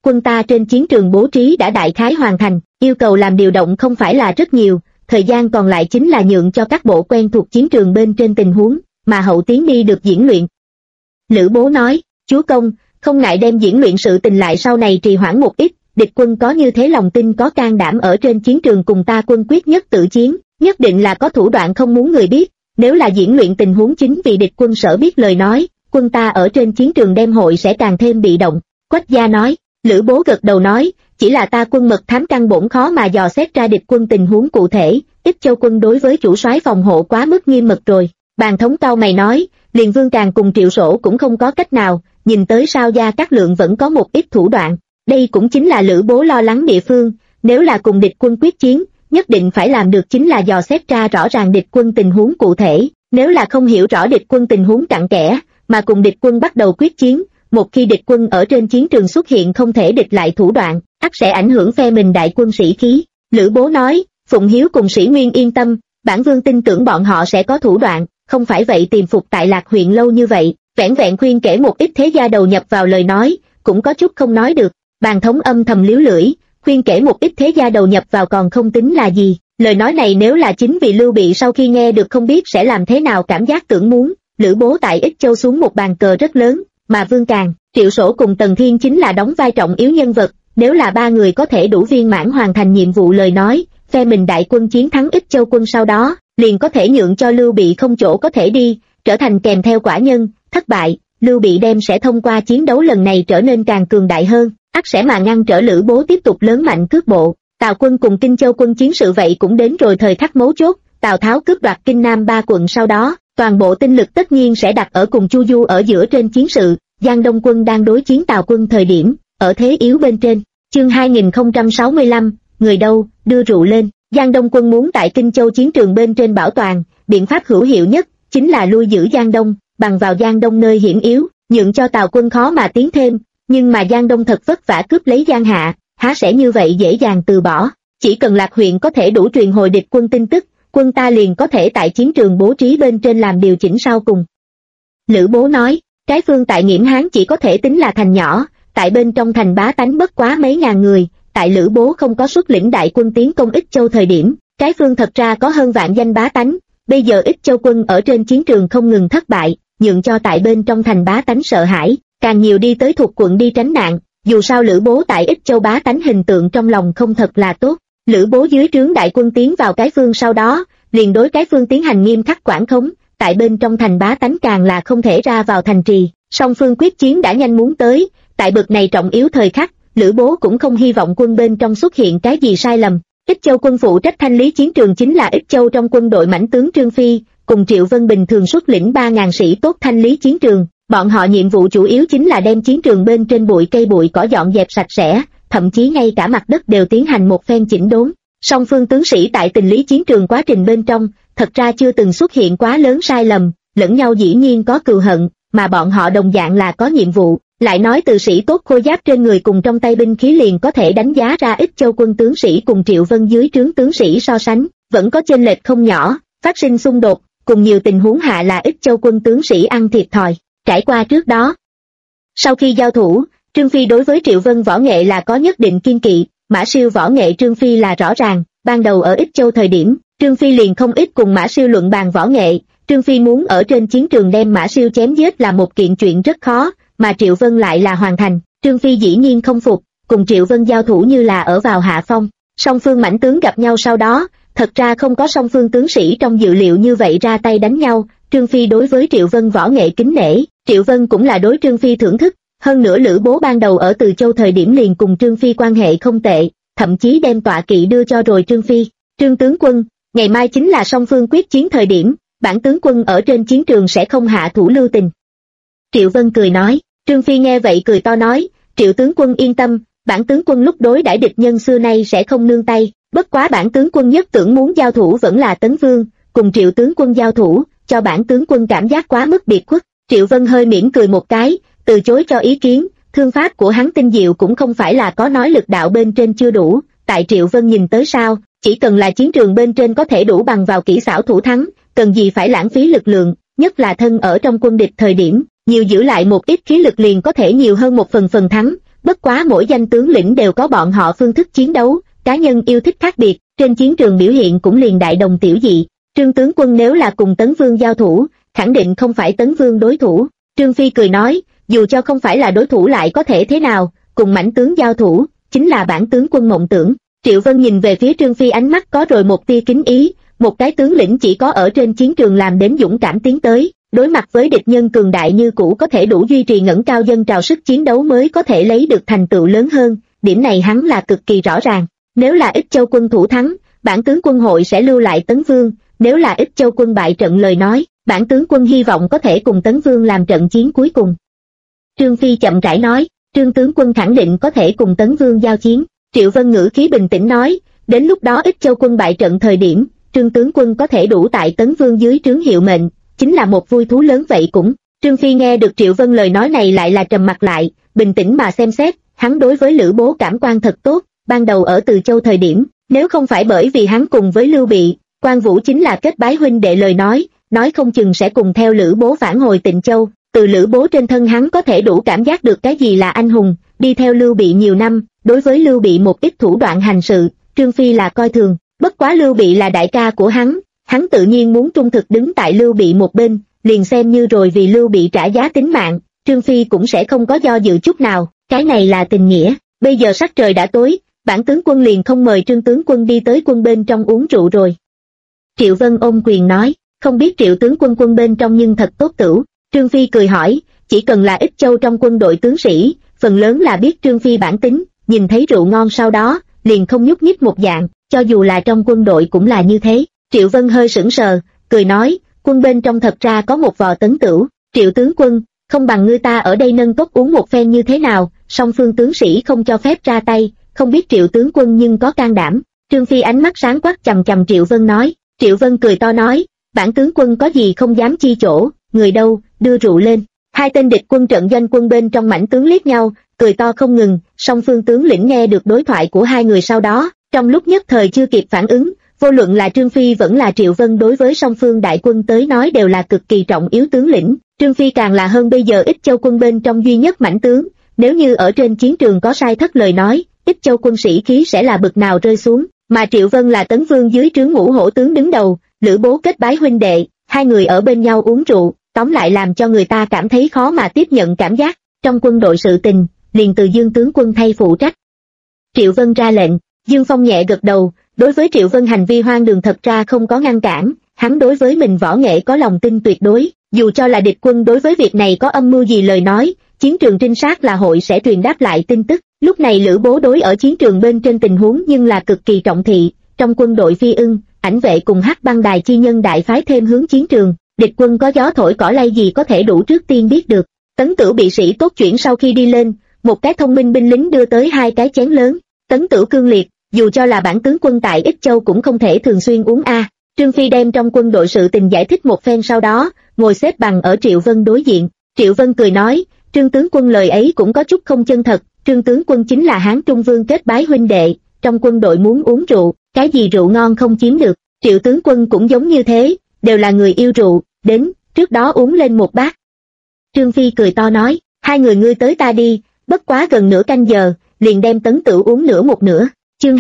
quân ta trên chiến trường bố trí đã đại khái hoàn thành, yêu cầu làm điều động không phải là rất nhiều, thời gian còn lại chính là nhượng cho các bộ quen thuộc chiến trường bên trên tình huống, mà hậu tiến đi được diễn luyện. Lữ Bố nói, chúa công, không ngại đem diễn luyện sự tình lại sau này trì hoãn một ít, địch quân có như thế lòng tin có can đảm ở trên chiến trường cùng ta quân quyết nhất tự chiến, nhất định là có thủ đoạn không muốn người biết, nếu là diễn luyện tình huống chính vì địch quân sở biết lời nói, quân ta ở trên chiến trường đem hội sẽ càng thêm bị động. Quách gia nói, Lữ Bố gật đầu nói, chỉ là ta quân mật thám căn bổn khó mà dò xét ra địch quân tình huống cụ thể, Ích Châu quân đối với chủ soái phòng hộ quá mức nghiêm mật rồi. Bàn thống cao mày nói, liền Vương Tràng cùng Triệu Sổ cũng không có cách nào, nhìn tới sao Gia Cát Lượng vẫn có một ít thủ đoạn, đây cũng chính là Lữ Bố lo lắng địa phương, nếu là cùng địch quân quyết chiến, nhất định phải làm được chính là dò xét ra rõ ràng địch quân tình huống cụ thể, nếu là không hiểu rõ địch quân tình huống cặn kẽ, mà cùng địch quân bắt đầu quyết chiến, một khi địch quân ở trên chiến trường xuất hiện không thể địch lại thủ đoạn, ắt sẽ ảnh hưởng phe mình đại quân sĩ khí. Lữ Bố nói, Phụng Hiếu cùng Sĩ Nguyên yên tâm, bản vương tin tưởng bọn họ sẽ có thủ đoạn, không phải vậy tìm phục tại Lạc huyện lâu như vậy, vẻn vẹn khuyên kể một ít thế gia đầu nhập vào lời nói, cũng có chút không nói được. Bàn thống âm thầm liếu lưỡi, khuyên kể một ít thế gia đầu nhập vào còn không tính là gì, lời nói này nếu là chính vì Lưu Bị sau khi nghe được không biết sẽ làm thế nào cảm giác tưởng muốn. Lữ Bố tại Ích Châu xuống một bàn cờ rất lớn, mà Vương Càn, Triệu Sổ cùng Tần Thiên chính là đóng vai trọng yếu nhân vật, nếu là ba người có thể đủ viên mãn hoàn thành nhiệm vụ lời nói, phe mình đại quân chiến thắng Ích Châu quân sau đó, liền có thể nhượng cho Lưu Bị không chỗ có thể đi, trở thành kèm theo quả nhân, thất bại, Lưu Bị đem sẽ thông qua chiến đấu lần này trở nên càng cường đại hơn, ắt sẽ mà ngăn trở Lữ Bố tiếp tục lớn mạnh cước bộ. Tào quân cùng Kinh Châu quân chiến sự vậy cũng đến rồi thời khắc mấu chốt, Tào Tháo cướp đoạt Kinh Nam 3 quận sau đó, toàn bộ tinh lực tất nhiên sẽ đặt ở cùng Chu Du ở giữa trên chiến sự, Giang Đông quân đang đối chiến Tào quân thời điểm, ở thế yếu bên trên. Chương 2065, người đâu, đưa rượu lên. Giang Đông quân muốn tại Kinh Châu chiến trường bên trên bảo toàn, biện pháp hữu hiệu nhất chính là lui giữ Giang Đông, bằng vào Giang Đông nơi hiểm yếu, nhượng cho Tào quân khó mà tiến thêm, nhưng mà Giang Đông thật vất vả cướp lấy Giang Hạ, há sẽ như vậy dễ dàng từ bỏ. Chỉ cần Lạc huyện có thể đủ truyền hồi địch quân tin tức, quân ta liền có thể tại chiến trường bố trí bên trên làm điều chỉnh sau cùng. Lữ Bố nói, cái phương tại Nghiễm Hán chỉ có thể tính là thành nhỏ, tại bên trong thành bá tánh bất quá mấy ngàn người, tại Lữ Bố không có xuất lĩnh đại quân tiến công Ích Châu thời điểm, cái phương thật ra có hơn vạn danh bá tánh, bây giờ Ích Châu quân ở trên chiến trường không ngừng thất bại, nhượng cho tại bên trong thành bá tánh sợ hãi, càng nhiều đi tới thuộc quận đi tránh nạn, dù sao Lữ Bố tại Ích Châu bá tánh hình tượng trong lòng không thật là tốt. Lữ Bố dưới trướng đại quân tiến vào cái phương sau đó, liền đối cái phương tiến hành nghiêm khắc quản khống, tại bên trong thành bá tánh càng là không thể ra vào thành trì, song phương quyết chiến đã nhanh muốn tới, tại bực này trọng yếu thời khắc, Lữ Bố cũng không hy vọng quân bên trong xuất hiện cái gì sai lầm. Ích Châu quân phụ trách thanh lý chiến trường chính là Ích Châu trong quân đội mãnh tướng Trương Phi, cùng Triệu Vân bình thường xuất lĩnh 3.000 sĩ tốt thanh lý chiến trường, bọn họ nhiệm vụ chủ yếu chính là đem chiến trường bên trên bụi cây bụi cỏ dọn dẹp sạch sẽ, thậm chí ngay cả mặt đất đều tiến hành một phen chỉnh đốn. Song phương tướng sĩ tại tình lý chiến trường quá trình bên trong, thật ra chưa từng xuất hiện quá lớn sai lầm, lẫn nhau dĩ nhiên có cừu hận, mà bọn họ đồng dạng là có nhiệm vụ. Lại nói từ sĩ tốt khôi giáp trên người cùng trong tay binh khí liền có thể đánh giá ra Ích Châu quân tướng sĩ cùng Triệu Vân dưới trướng tướng sĩ so sánh, vẫn có chênh lệch không nhỏ, phát sinh xung đột, cùng nhiều tình huống hạ là Ích Châu quân tướng sĩ ăn thiệt thòi. Trải qua trước đó, sau khi giao thủ, Trương Phi đối với Triệu Vân võ nghệ là có nhất định kiên kỵ, Mã Siêu võ nghệ Trương Phi là rõ ràng, ban đầu ở Ích Châu thời điểm, Trương Phi liền không ít cùng Mã Siêu luận bàn võ nghệ, Trương Phi muốn ở trên chiến trường đem Mã Siêu chém giết là một kiện chuyện rất khó, mà Triệu Vân lại là hoàn thành, Trương Phi dĩ nhiên không phục, cùng Triệu Vân giao thủ như là ở vào hạ phong, song phương mãnh tướng gặp nhau sau đó, thật ra không có song phương tướng sĩ trong dự liệu như vậy ra tay đánh nhau, Trương Phi đối với Triệu Vân võ nghệ kính nể, Triệu Vân cũng là đối Trương Phi thưởng thức, hơn nữa Lữ Bố ban đầu ở Từ Châu thời điểm liền cùng Trương Phi quan hệ không tệ, thậm chí đem tọa kỵ đưa cho rồi Trương Phi. Trương tướng quân, ngày mai chính là song phương quyết chiến thời điểm, bản tướng quân ở trên chiến trường sẽ không hạ thủ lưu tình. Triệu Vân cười nói, Trương Phi nghe vậy cười to nói, Triệu tướng quân yên tâm, bản tướng quân lúc đối đãi địch nhân xưa nay sẽ không nương tay, bất quá bản tướng quân nhất tưởng muốn giao thủ vẫn là Tấn Vương, cùng Triệu tướng quân giao thủ, cho bản tướng quân cảm giác quá mức biệt khuất. Triệu Vân hơi mỉm cười một cái, từ chối cho ý kiến, thương pháp của hắn tinh diệu cũng không phải là có nói lực đạo bên trên chưa đủ, tại Triệu Vân nhìn tới sao, chỉ cần là chiến trường bên trên có thể đủ bằng vào kỹ xảo thủ thắng, cần gì phải lãng phí lực lượng, nhất là thân ở trong quân địch thời điểm, nhiều giữ lại một ít khí lực liền có thể nhiều hơn một phần thắng, bất quá mỗi danh tướng lĩnh đều có bọn họ phương thức chiến đấu, cá nhân yêu thích khác biệt, trên chiến trường biểu hiện cũng liền đại đồng tiểu dị. Trương tướng quân nếu là cùng Tấn Vương giao thủ, khẳng định không phải Tấn Vương đối thủ. Trương Phi cười nói, dù cho không phải là đối thủ lại có thể thế nào, cùng mãnh tướng giao thủ, chính là bản tướng quân mộng tưởng. Triệu Vân nhìn về phía Trương Phi, ánh mắt có rồi một tia kính ý, một cái tướng lĩnh chỉ có ở trên chiến trường làm đến dũng cảm tiến tới, đối mặt với địch nhân cường đại như cũ có thể đủ duy trì ngẩng cao dân trào sức chiến đấu mới có thể lấy được thành tựu lớn hơn, điểm này hắn là cực kỳ rõ ràng. Nếu là Ích Châu quân thủ thắng, bản tướng quân hội sẽ lưu lại Tấn Vương, nếu là Ích Châu quân bại trận lời nói, bản tướng quân hy vọng có thể cùng Tấn Vương làm trận chiến cuối cùng. Trương Phi chậm rãi nói, Trương tướng quân khẳng định có thể cùng Tấn Vương giao chiến. Triệu Vân ngữ khí bình tĩnh nói, đến lúc đó Ích Châu quân bại trận thời điểm, Trương tướng quân có thể đủ tại Tấn Vương dưới trướng hiệu mệnh, chính là một vui thú lớn vậy cũng. Trương Phi nghe được Triệu Vân lời nói này lại là trầm mặt lại, bình tĩnh mà xem xét, hắn đối với Lữ Bố cảm quan thật tốt, ban đầu ở Từ Châu thời điểm, nếu không phải bởi vì hắn cùng với Lưu Bị, Quan Vũ chính là kết bái huynh đệ lời nói không chừng sẽ cùng theo Lữ Bố phản hồi Tịnh Châu. Từ Lữ Bố trên thân hắn có thể đủ cảm giác được cái gì là anh hùng, đi theo Lưu Bị nhiều năm, đối với Lưu Bị một ít thủ đoạn hành sự, Trương Phi là coi thường, bất quá Lưu Bị là đại ca của hắn tự nhiên muốn trung thực đứng tại Lưu Bị một bên, liền xem như rồi vì Lưu Bị trả giá tính mạng, Trương Phi cũng sẽ không có do dự chút nào, cái này là tình nghĩa. Bây giờ sắc trời đã tối, bản tướng quân liền không mời Trương tướng quân đi tới quân bên trong uống rượu rồi. Triệu Vân ôm quyền nói, không biết Triệu tướng quân quân bên trong nhưng thật tốt tửu. Trương Phi cười hỏi, chỉ cần là Ích Châu trong quân đội tướng sĩ, phần lớn là biết Trương Phi bản tính, nhìn thấy rượu ngon sau đó, liền không nhúc nhích một dạng, cho dù là trong quân đội cũng là như thế. Triệu Vân hơi sững sờ, cười nói, quân bên trong thật ra có một vò tấn tửu. Triệu tướng quân, không bằng ngươi ta ở đây nâng cốc uống một phen như thế nào, song phương tướng sĩ không cho phép ra tay, không biết Triệu tướng quân nhưng có can đảm. Trương Phi ánh mắt sáng quắc chằm chằm Triệu Vân nói. Triệu Vân cười to nói, bản tướng quân có gì không dám chi chỗ, người đâu, đưa rượu lên. Hai tên địch quân trận doanh quân bên trong mãnh tướng liếc nhau, cười to không ngừng, song phương tướng lĩnh nghe được đối thoại của hai người sau đó, trong lúc nhất thời chưa kịp phản ứng, vô luận là Trương Phi vẫn là Triệu Vân đối với song phương đại quân tới nói đều là cực kỳ trọng yếu tướng lĩnh, Trương Phi càng là hơn bây giờ Ích Châu quân bên trong duy nhất mãnh tướng, nếu như ở trên chiến trường có sai thất lời nói, Ích Châu quân sĩ khí sẽ là bực nào rơi xuống, mà Triệu Vân là Tấn Vương dưới trướng Ngũ Hổ tướng đứng đầu, Lữ Bố kết bái huynh đệ, hai người ở bên nhau uống rượu, tóm lại làm cho người ta cảm thấy khó mà tiếp nhận cảm giác, trong quân đội sự tình, liền từ Dương tướng quân thay phụ trách. Triệu Vân ra lệnh, Dương Phong nhẹ gật đầu, đối với Triệu Vân hành vi hoang đường thật ra không có ngăn cản, hắn đối với mình võ nghệ có lòng tin tuyệt đối, dù cho là địch quân đối với việc này có âm mưu gì lời nói, chiến trường trinh sát là hội sẽ truyền đáp lại tin tức. Lúc này Lữ Bố đối ở chiến trường bên trên tình huống nhưng là cực kỳ trọng thị, trong quân đội Phi Ưng, Ảnh Vệ cùng Hắc Băng Đài chi nhân đại phái thêm hướng chiến trường, địch quân có gió thổi cỏ lay gì có thể đủ trước tiên biết được. Tấn Tửu bị sĩ tốt chuyển sau khi đi lên, một cái thông minh binh lính đưa tới hai cái chén lớn, Tấn Tửu cương liệt, dù cho là bản tướng quân tại Ích Châu cũng không thể thường xuyên uống a. Trương Phi đem trong quân đội sự tình giải thích một phen sau đó, ngồi xếp bằng ở Triệu Vân đối diện. Triệu Vân cười nói, Trương tướng quân lời ấy cũng có chút không chân thật, Trương tướng quân chính là Hán Trung Vương kết bái huynh đệ, trong quân đội muốn uống rượu, cái gì rượu ngon không chiếm được, Triệu tướng quân cũng giống như thế, đều là người yêu rượu, đến, trước đó uống lên một bát. Trương Phi cười to nói, hai người ngươi tới ta đi, bất quá gần nửa canh giờ, liền đem Tấn Tửu uống nửa một nửa. Chương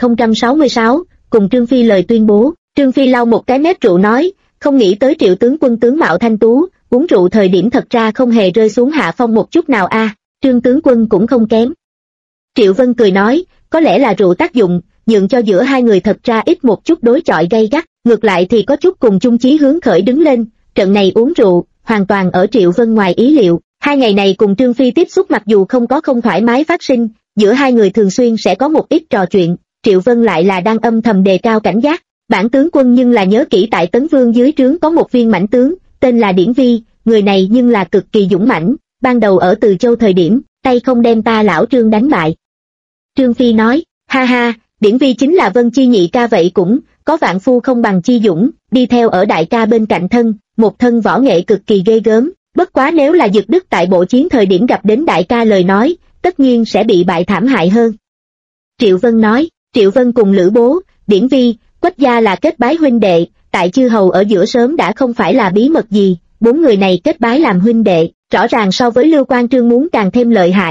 2066, cùng Trương Phi lời tuyên bố. Trương Phi lau một cái mép rượu nói, không nghĩ tới Triệu tướng quân tướng mạo thanh tú, uống rượu thời điểm thật ra không hề rơi xuống hạ phong một chút nào a. Trương tướng quân cũng không kém. Triệu Vân cười nói, có lẽ là rượu tác dụng, nhượng cho giữa hai người thật ra ít một chút đối chọi gay gắt, ngược lại thì có chút cùng chung chí hướng khởi đứng lên, trận này uống rượu, hoàn toàn ở Triệu Vân ngoài ý liệu. Hai ngày này cùng Trương Phi tiếp xúc mặc dù không có không thoải mái phát sinh, giữa hai người thường xuyên sẽ có một ít trò chuyện, Triệu Vân lại là đang âm thầm đề cao cảnh giác. Bản tướng quân nhưng là nhớ kỹ tại Tấn Vương dưới trướng có một viên mãnh tướng, tên là Điển Vi, người này nhưng là cực kỳ dũng mãnh, ban đầu ở Từ Châu thời điểm, tay không đem ta lão Trương đánh bại. Trương Phi nói, ha ha, Điển Vi chính là Vân Chi nhị ca vậy cũng, có vạn phu không bằng chi dũng, đi theo ở đại ca bên cạnh thân, một thân võ nghệ cực kỳ ghê gớm, bất quá nếu là Dực Đức tại bộ chiến thời điểm gặp đến đại ca lời nói, tất nhiên sẽ bị bại thảm hại hơn. Triệu Vân nói, Triệu Vân cùng Lữ Bố, Điển Vi, Quách gia là kết bái huynh đệ, tại chư hầu ở giữa sớm đã không phải là bí mật gì, bốn người này kết bái làm huynh đệ, rõ ràng so với Lưu Quan Trương muốn càng thêm lợi hại,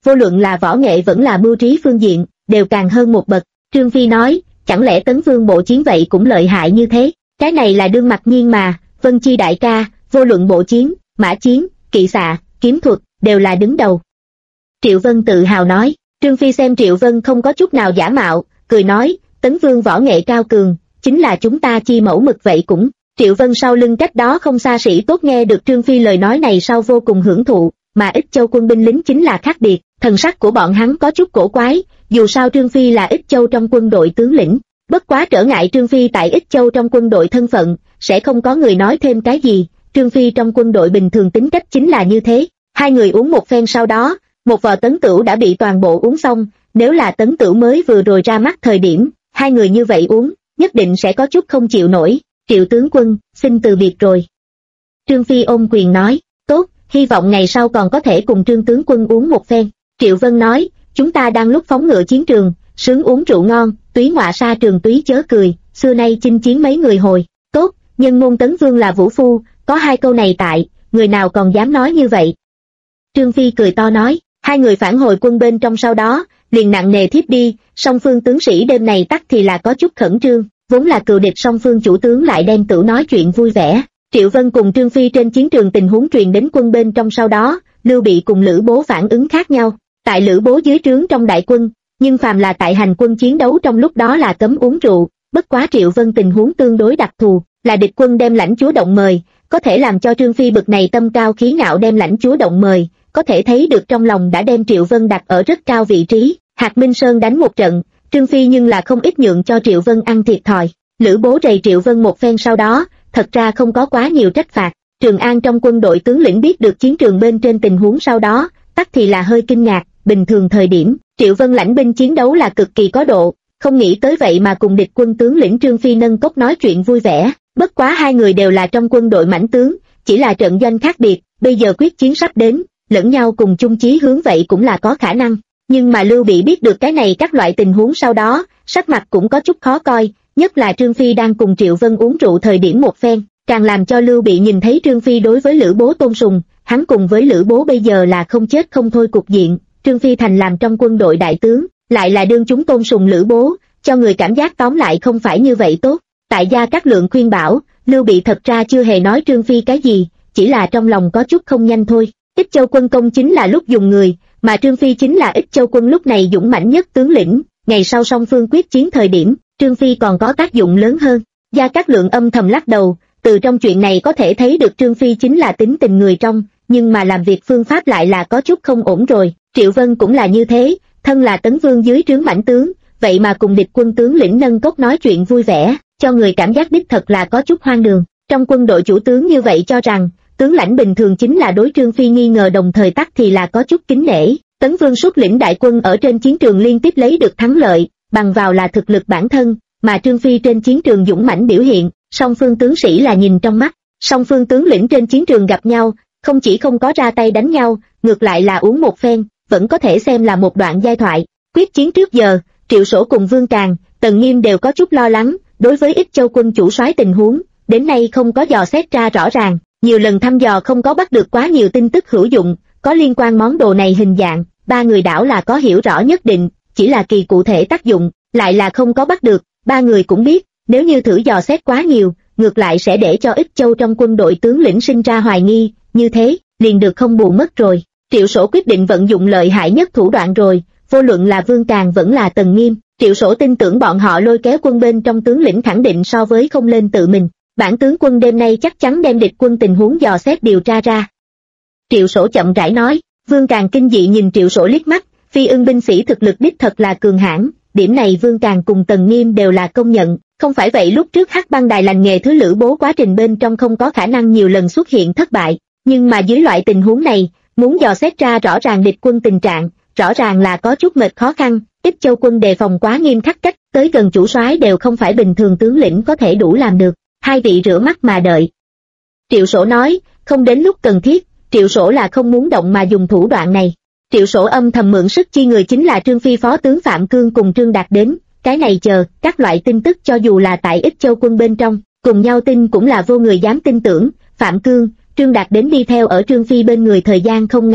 vô luận là võ nghệ vẫn là mưu trí phương diện, đều càng hơn một bậc. Trương Phi nói, chẳng lẽ Tấn Vương bộ chiến vậy cũng lợi hại như thế? Cái này là đương mặc nhiên mà, Vân Chi đại ca, vô luận bộ chiến, mã chiến, kỵ xạ, kiếm thuật, đều là đứng đầu. Triệu Vân tự hào nói. Trương Phi xem Triệu Vân không có chút nào giả mạo, cười nói, Tấn Vương võ nghệ cao cường, chính là chúng ta chi mẫu mực vậy cũng. Triệu Vân sau lưng cách đó không xa sĩ tốt nghe được Trương Phi lời nói này sau vô cùng hưởng thụ, mà Ích Châu quân binh lính chính là khác biệt, thần sắc của bọn hắn có chút cổ quái, dù sao Trương Phi là Ích Châu trong quân đội tướng lĩnh, bất quá trở ngại Trương Phi tại Ích Châu trong quân đội thân phận, sẽ không có người nói thêm cái gì, Trương Phi trong quân đội bình thường tính cách chính là như thế. Hai người uống một phen sau đó, một vò tấn tửu đã bị toàn bộ uống xong, nếu là tấn tửu mới vừa rồi ra mắt thời điểm, hai người như vậy uống, nhất định sẽ có chút không chịu nổi. Triệu tướng quân, xin từ biệt rồi. Trương Phi ôm quyền nói, tốt, hy vọng ngày sau còn có thể cùng Trương tướng quân uống một phen. Triệu Vân nói, chúng ta đang lúc phóng ngựa chiến trường, sướng uống rượu ngon, túy ngọa sa trường túy chớ cười, xưa nay chinh chiến mấy người hồi, tốt, nhân môn Tấn Vương là vũ phu, có hai câu này tại, người nào còn dám nói như vậy. Trương Phi cười to nói, hai người phản hồi quân bên trong sau đó, liền nặng nề thiếp đi, song phương tướng sĩ đêm này tắc thì là có chút khẩn trương, vốn là cừu địch song phương chủ tướng lại đem tự nói chuyện vui vẻ. Triệu Vân cùng Trương Phi trên chiến trường tình huống truyền đến quân bên trong sau đó, Lưu Bị cùng Lữ Bố phản ứng khác nhau, tại Lữ Bố dưới trướng trong đại quân, nhưng phàm là tại hành quân chiến đấu trong lúc đó là cấm uống rượu, bất quá Triệu Vân tình huống tương đối đặc thù, là địch quân đem lãnh chúa động mời, có thể làm cho Trương Phi bực này tâm cao khí ngạo đem lãnh chúa động mời, có thể thấy được trong lòng đã đem Triệu Vân đặt ở rất cao vị trí. Hạc Minh Sơn đánh một trận, Trương Phi nhưng là không ít nhượng cho Triệu Vân ăn thiệt thòi. Lữ Bố rầy Triệu Vân một phen sau đó, thật ra không có quá nhiều trách phạt. Trường An trong quân đội tướng lĩnh biết được chiến trường bên trên tình huống sau đó, tắc thì là hơi kinh ngạc. Bình thường thời điểm, Triệu Vân lãnh binh chiến đấu là cực kỳ có độ, không nghĩ tới vậy mà cùng địch quân tướng lĩnh Trương Phi nâng cốc nói chuyện vui vẻ. Bất quá hai người đều là trong quân đội mãnh tướng, chỉ là trận doanh khác biệt, bây giờ quyết chiến sắp đến, lẫn nhau cùng chung chí hướng vậy cũng là có khả năng. Nhưng mà Lưu Bị biết được cái này các loại tình huống sau đó, sắc mặt cũng có chút khó coi, nhất là Trương Phi đang cùng Triệu Vân uống rượu thời điểm một phen, càng làm cho Lưu Bị nhìn thấy Trương Phi đối với Lữ Bố tôn sùng, hắn cùng với Lữ Bố bây giờ là không chết không thôi cục diện, Trương Phi thành làm trong quân đội đại tướng, lại là đương chúng tôn sùng Lữ Bố, cho người cảm giác tóm lại không phải như vậy tốt. Tại Gia Cát Lượng khuyên bảo, Lưu Bị thật ra chưa hề nói Trương Phi cái gì, chỉ là trong lòng có chút không nhanh thôi. Ích Châu quân công chính là lúc dùng người, mà Trương Phi chính là Ích Châu quân lúc này dũng mãnh nhất tướng lĩnh, ngày sau song phương quyết chiến thời điểm, Trương Phi còn có tác dụng lớn hơn. Gia Cát Lượng âm thầm lắc đầu, từ trong chuyện này có thể thấy được Trương Phi chính là tính tình người trong, nhưng mà làm việc phương pháp lại là có chút không ổn rồi. Triệu Vân cũng là như thế, thân là Tấn Vương dưới trướng mãnh tướng, vậy mà cùng địch quân tướng lĩnh nâng cốc nói chuyện vui vẻ, cho người cảm giác đích thật là có chút hoang đường. Trong quân đội chủ tướng như vậy cho rằng, tướng lãnh bình thường chính là đối Trương Phi nghi ngờ, đồng thời tắc thì là có chút kính nể. Tấn Vương xuất lĩnh đại quân ở trên chiến trường liên tiếp lấy được thắng lợi, bằng vào là thực lực bản thân, mà Trương Phi trên chiến trường dũng mãnh biểu hiện, song phương tướng sĩ là nhìn trong mắt. Song phương tướng lĩnh trên chiến trường gặp nhau, không chỉ không có ra tay đánh nhau, ngược lại là uống một phen, vẫn có thể xem là một đoạn giai thoại. Quyết chiến trước giờ, Triệu Sổ cùng Vương Tràng, Tần Nghiêm đều có chút lo lắng, đối với Ích Châu quân chủ soái tình huống, đến nay không có dò xét ra rõ ràng, nhiều lần thăm dò không có bắt được quá nhiều tin tức hữu dụng, có liên quan món đồ này hình dạng, ba người đảo là có hiểu rõ nhất định, chỉ là kỳ cụ thể tác dụng, lại là không có bắt được. Ba người cũng biết, nếu như thử dò xét quá nhiều, ngược lại sẽ để cho Ích Châu trong quân đội tướng lĩnh sinh ra hoài nghi, như thế, liền được không bù mất rồi. Triệu Sổ quyết định vận dụng lợi hại nhất thủ đoạn rồi, vô luận là Vương Tràng vẫn là Tần Nghiêm, Triệu Sổ tin tưởng bọn họ lôi kéo quân bên trong tướng lĩnh khẳng định so với không lên tự mình. Bản tướng quân đêm nay chắc chắn đem địch quân tình huống dò xét điều tra ra. Triệu Sổ chậm rãi nói. Vương Tràng kinh dị nhìn Triệu Sổ liếc mắt, Phi Ưng binh sĩ thực lực đích thật là cường hãn, điểm này Vương Tràng cùng Tần Nghiêm đều là công nhận, không phải vậy lúc trước Hắc Băng Đài lành nghề thứ Lữ Bố quá trình bên trong không có khả năng nhiều lần xuất hiện thất bại, nhưng mà dưới loại tình huống này, muốn dò xét ra rõ ràng địch quân tình trạng, rõ ràng là có chút mệt khó khăn. Ích Châu quân đề phòng quá nghiêm khắc, cách tới gần chủ soái đều không phải bình thường tướng lĩnh có thể đủ làm được. Hai vị rửa mắt mà đợi. Triệu Sổ nói, không đến lúc cần thiết, Triệu Sổ là không muốn động mà dùng thủ đoạn này. Triệu Sổ âm thầm mượn sức chi người chính là Trương Phi phó tướng Phạm Cương cùng Trương Đạt đến, cái này chờ, các loại tin tức cho dù là tại Ích Châu quân bên trong, cùng nhau tin cũng là vô người dám tin tưởng. Phạm Cương, Trương Đạt đến đi theo ở Trương Phi bên người thời gian không ngắn,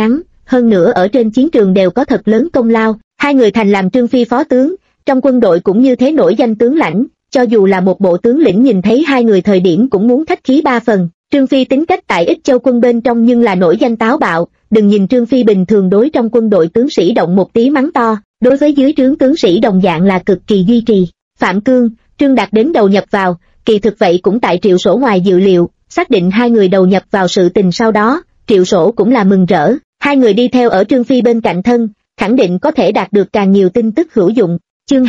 hơn nữa ở trên chiến trường đều có thật lớn công lao. Hai người thành làm Trương Phi phó tướng, trong quân đội cũng như thế nổi danh tướng lãnh, cho dù là một bộ tướng lĩnh nhìn thấy hai người thời điểm cũng muốn khách khí ba phần. Trương Phi tính cách tại Ích Châu quân bên trong nhưng là nổi danh táo bạo, đừng nhìn Trương Phi bình thường đối trong quân đội tướng sĩ động một tí mắng to, đối với dưới trướng tướng sĩ đồng dạng là cực kỳ duy trì. Phạm Cương, Trương Đạt đến đầu nhập vào, kỳ thực vậy cũng tại Triệu Sổ ngoài dự liệu, xác định hai người đầu nhập vào sự tình sau đó, Triệu Sổ cũng là mừng rỡ, hai người đi theo ở Trương Phi bên cạnh thân, khẳng định có thể đạt được càng nhiều tin tức hữu dụng. Chương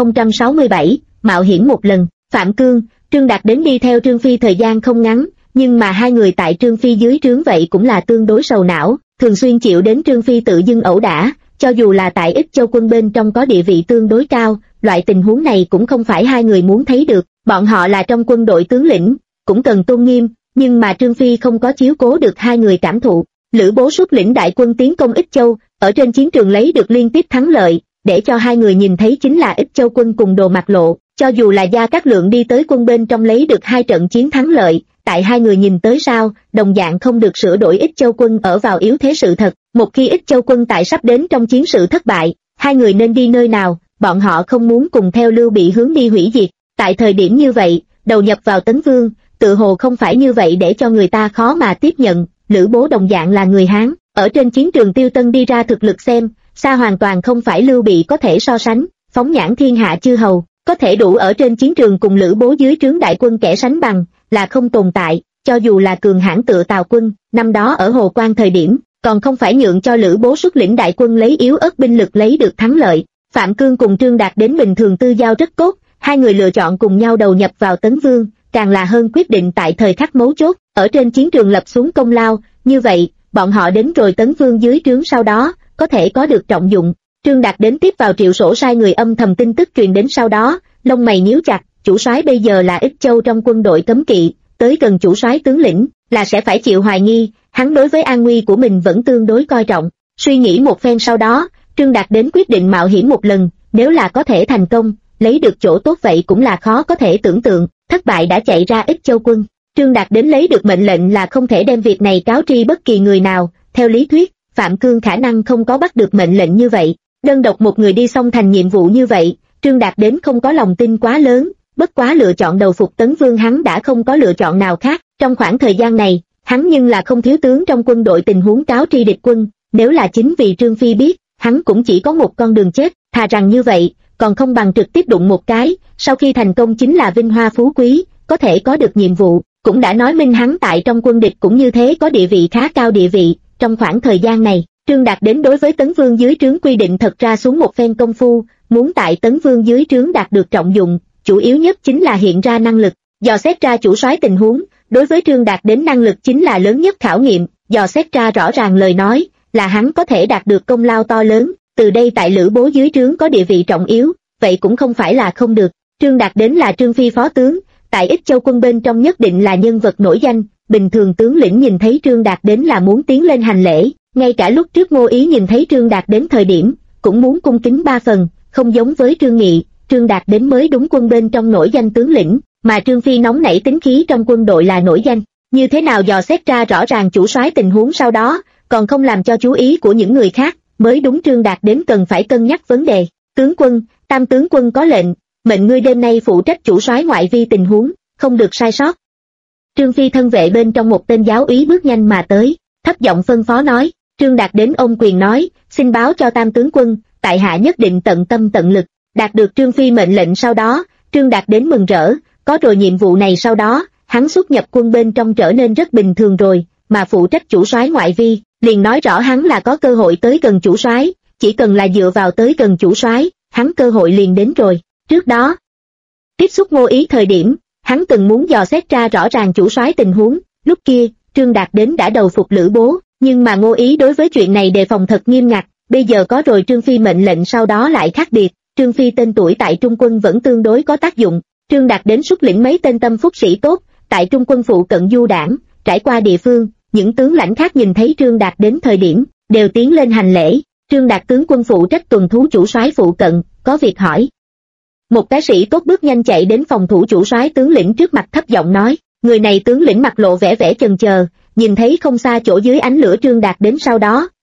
2067, mạo hiểm một lần. Phạm Cương, Trương Đạt đến đi theo Trương Phi thời gian không ngắn, nhưng mà hai người tại Trương Phi dưới trướng vậy cũng là tương đối sầu não, thường xuyên chịu đến Trương Phi tự dưng ẩu đả, cho dù là tại Ích Châu quân bên trong có địa vị tương đối cao, loại tình huống này cũng không phải hai người muốn thấy được, bọn họ là trong quân đội tướng lĩnh, cũng cần tôn nghiêm, nhưng mà Trương Phi không có chiếu cố được hai người cảm thụ. Lữ Bố xuất lĩnh đại quân tiến công Ích Châu, ở trên chiến trường lấy được liên tiếp thắng lợi, để cho hai người nhìn thấy chính là Ích Châu quân cùng Đồ Mặc Lộ, cho dù là Gia Cát Lượng đi tới quân bên trong lấy được hai trận chiến thắng lợi, tại hai người nhìn tới sao, đồng dạng không được sửa đổi Ích Châu quân ở vào yếu thế sự thật. Một khi Ích Châu quân tại sắp đến trong chiến sự thất bại, hai người nên đi nơi nào, bọn họ không muốn cùng theo Lưu Bị hướng đi hủy diệt. Tại thời điểm như vậy, đầu nhập vào Tấn Vương, tự hồ không phải như vậy để cho người ta khó mà tiếp nhận. Lữ Bố đồng dạng là người Hán, ở trên chiến trường Tiêu Tân đi ra thực lực xem, xa hoàn toàn không phải Lưu Bị có thể so sánh, phóng nhãn thiên hạ chư hầu, có thể đủ ở trên chiến trường cùng Lữ Bố dưới trướng đại quân kẻ sánh bằng, là không tồn tại, cho dù là cường hãn tựa Tào quân, năm đó ở Hồ Quan thời điểm, còn không phải nhượng cho Lữ Bố xuất lĩnh đại quân lấy yếu ớt binh lực lấy được thắng lợi. Phạm Cương cùng Trương Đạt đến bình thường tư giao rất tốt, hai người lựa chọn cùng nhau đầu nhập vào Tấn Vương, càng là hơn quyết định tại thời khắc mấu chốt, ở trên chiến trường lập xuống công lao, như vậy, bọn họ đến rồi Tấn Vương dưới trướng sau đó, có thể có được trọng dụng. Trương Đạt đến tiếp vào Triệu Sổ sai người âm thầm tin tức truyền đến sau đó, lông mày nhíu chặt, chủ soái bây giờ là Ích Châu trong quân đội cấm kỵ, tới gần chủ soái tướng lĩnh, là sẽ phải chịu hoài nghi, hắn đối với an nguy của mình vẫn tương đối coi trọng. Suy nghĩ một phen sau đó, Trương Đạt đến quyết định mạo hiểm một lần, nếu là có thể thành công, lấy được chỗ tốt vậy cũng là khó có thể tưởng tượng, thất bại đã chạy ra Ích Châu quân. Trương Đạt đến lấy được mệnh lệnh là không thể đem việc này cáo tri bất kỳ người nào, theo lý thuyết, Phạm Cương khả năng không có bắt được mệnh lệnh như vậy, đơn độc một người đi xong thành nhiệm vụ như vậy, Trương Đạt đến không có lòng tin quá lớn, bất quá lựa chọn đầu phục Tấn Vương hắn đã không có lựa chọn nào khác, trong khoảng thời gian này, hắn nhưng là không thiếu tướng trong quân đội tình huống cáo tri địch quân, nếu là chính vì Trương Phi biết, hắn cũng chỉ có một con đường chết, thà rằng như vậy, còn không bằng trực tiếp đụng một cái, sau khi thành công chính là vinh hoa phú quý, có thể có được nhiệm vụ, cũng đã nói minh hắn tại trong quân địch cũng như thế có địa vị khá cao địa vị. Trong khoảng thời gian này, Trương Đạt đến đối với Tấn Vương dưới trướng quy định thật ra xuống một phen công phu, muốn tại Tấn Vương dưới trướng đạt được trọng dụng, chủ yếu nhất chính là hiện ra năng lực, dò xét ra chủ soái tình huống, đối với Trương Đạt đến năng lực chính là lớn nhất khảo nghiệm, dò xét ra rõ ràng lời nói, là hắn có thể đạt được công lao to lớn, từ đây tại Lữ Bố dưới trướng có địa vị trọng yếu, vậy cũng không phải là không được. Trương Đạt đến là Trương Phi phó tướng, tại Ích Châu quân bên trong nhất định là nhân vật nổi danh, bình thường tướng lĩnh nhìn thấy Trương Đạt đến là muốn tiến lên hành lễ, ngay cả lúc trước Ngô Ý nhìn thấy Trương Đạt đến thời điểm, cũng muốn cung kính ba phần, không giống với Trương Nghị, Trương Đạt đến mới đúng quân bên trong nổi danh tướng lĩnh, mà Trương Phi nóng nảy tính khí trong quân đội là nổi danh, như thế nào dò xét ra rõ ràng chủ soái tình huống sau đó, còn không làm cho chú ý của những người khác, mới đúng. Trương Đạt đến cần phải cân nhắc vấn đề. Tướng quân, Tam tướng quân có lệnh, mệnh ngươi đêm nay phụ trách chủ soái ngoại vi tình huống, không được sai sót. Trương Phi thân vệ bên trong một tên giáo úy bước nhanh mà tới, thấp giọng phân phó nói. Trương Đạt đến ôm quyền nói, xin báo cho Tam tướng quân, tại hạ nhất định tận tâm tận lực. Đạt được Trương Phi mệnh lệnh sau đó, Trương Đạt đến mừng rỡ, có rồi nhiệm vụ này sau đó, hắn xuất nhập quân bên trong trở nên rất bình thường rồi, mà phụ trách chủ soái ngoại vi, liền nói rõ hắn là có cơ hội tới gần chủ soái, chỉ cần là dựa vào tới gần chủ soái, hắn cơ hội liền đến rồi. Trước đó, tiếp xúc Ngô Ý thời điểm, hắn từng muốn dò xét ra rõ ràng chủ soái tình huống, lúc kia, Trương Đạt đến đã đầu phục Lữ Bố, nhưng mà Ngô Ý đối với chuyện này đề phòng thật nghiêm ngặt, bây giờ có rồi Trương Phi mệnh lệnh sau đó lại khác biệt, Trương Phi tên tuổi tại Trung quân vẫn tương đối có tác dụng, Trương Đạt đến xuất lĩnh mấy tên tâm phúc sĩ tốt, tại Trung quân phụ cận du đảng, trải qua địa phương, những tướng lãnh khác nhìn thấy Trương Đạt đến thời điểm, đều tiến lên hành lễ. Trương Đạt tướng quân phụ trách tuần thú chủ soái phụ cận, có việc hỏi. Một cái sĩ tốt bước nhanh chạy đến phòng thủ chủ soái tướng lĩnh trước mặt thấp giọng nói, người này tướng lĩnh mặt lộ vẻ vẻ chần chờ, nhìn thấy không xa chỗ dưới ánh lửa Trương Đạt đến sau đó,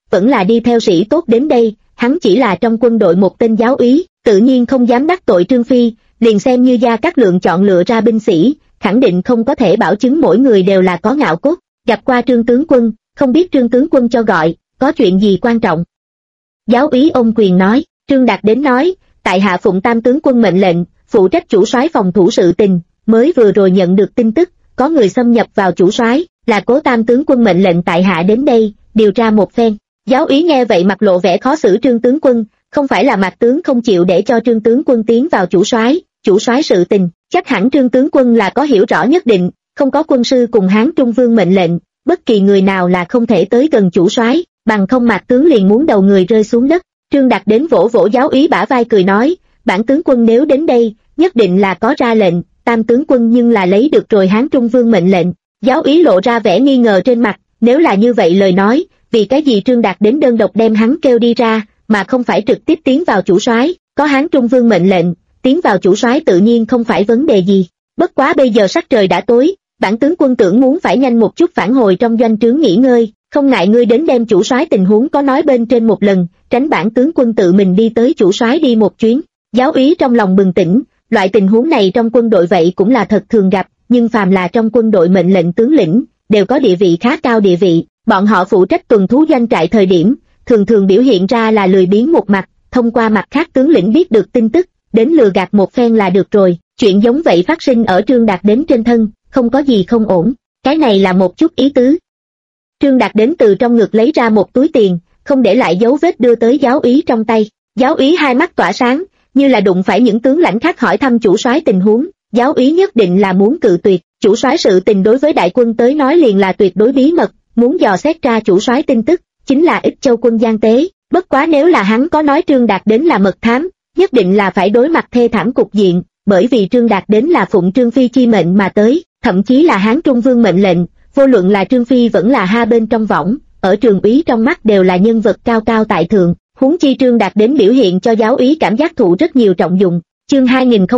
vẫn là đi theo sĩ tốt đến đây, hắn chỉ là trong quân đội một tên giáo úy, tự nhiên không dám đắc tội Trương Phi, liền xem như Gia Cát Lượng chọn lựa ra binh sĩ, khẳng định không có thể bảo chứng mỗi người đều là có ngạo cốt. Gặp qua Trương tướng quân, không biết Trương tướng quân cho gọi, có chuyện gì quan trọng? Giáo úy ôm quyền nói. Trương Đạt đến nói, tại hạ phụng Tam tướng quân mệnh lệnh, phụ trách chủ soái phòng thủ sự tình, mới vừa rồi nhận được tin tức, có người xâm nhập vào chủ soái, là Cố Tam tướng quân mệnh lệnh tại hạ đến đây, điều tra một phen. Giáo úy nghe vậy mặt lộ vẻ khó xử. Trương tướng quân, không phải là Mạc tướng không chịu để cho Trương tướng quân tiến vào chủ soái sự tình, chắc hẳn Trương tướng quân là có hiểu rõ nhất định, không có quân sư cùng Hán Trung Vương mệnh lệnh, bất kỳ người nào là không thể tới gần chủ soái, bằng không Mạc tướng liền muốn đầu người rơi xuống đất. Trương Đạt đến vỗ vỗ giáo úy bả vai cười nói, bản tướng quân nếu đến đây, nhất định là có ra lệnh, Tam tướng quân nhưng là lấy được rồi Hán Trung Vương mệnh lệnh. Giáo úy lộ ra vẻ nghi ngờ trên mặt, nếu là như vậy lời nói, vì cái gì Trương Đạt đến đơn độc đem hắn kêu đi ra, mà không phải trực tiếp tiến vào chủ soái? Có Hán Trung Vương mệnh lệnh, tiến vào chủ soái tự nhiên không phải vấn đề gì. Bất quá bây giờ sắc trời đã tối, bản tướng quân tưởng muốn phải nhanh một chút phản hồi trong doanh trướng nghỉ ngơi, không ngại ngươi đến đem chủ soái tình huống có nói bên trên một lần, tránh bản tướng quân tự mình đi tới chủ soái đi một chuyến. Giáo úy trong lòng bừng tỉnh, loại tình huống này trong quân đội vậy cũng là thật thường gặp, nhưng phàm là trong quân đội mệnh lệnh tướng lĩnh, đều có địa vị khá cao địa vị, bọn họ phụ trách tuần thú doanh trại thời điểm, thường thường biểu hiện ra là lười biếng một mặt, thông qua mặt khác tướng lĩnh biết được tin tức, đến lừa gạt một phen là được rồi. Chuyện giống vậy phát sinh ở Trương Đạt đến trên thân, không có gì không ổn, cái này là một chút ý tứ. Trương Đạt đến từ trong ngực lấy ra một túi tiền, không để lại dấu vết đưa tới giáo úy trong tay. Giáo úy hai mắt tỏa sáng, như là đụng phải những tướng lãnh khác hỏi thăm chủ soái tình huống, giáo úy nhất định là muốn cự tuyệt. Chủ soái sự tình đối với đại quân tới nói liền là tuyệt đối bí mật, muốn dò xét ra chủ soái tin tức, chính là Ích Châu quân gian tế. Bất quá nếu là hắn có nói Trương Đạt đến là mật thám, nhất định là phải đối mặt thê thảm cục diện, bởi vì Trương Đạt đến là phụng Trương Phi chi mệnh mà tới, thậm chí là Hán Trung Vương mệnh lệnh, vô luận là Trương Phi vẫn là ha bên trong võng, ở Trường úy trong mắt đều là nhân vật cao cao tại thượng, huống chi Trương Đạt đến biểu hiện cho giáo úy cảm giác thụ rất nhiều trọng dụng. Chương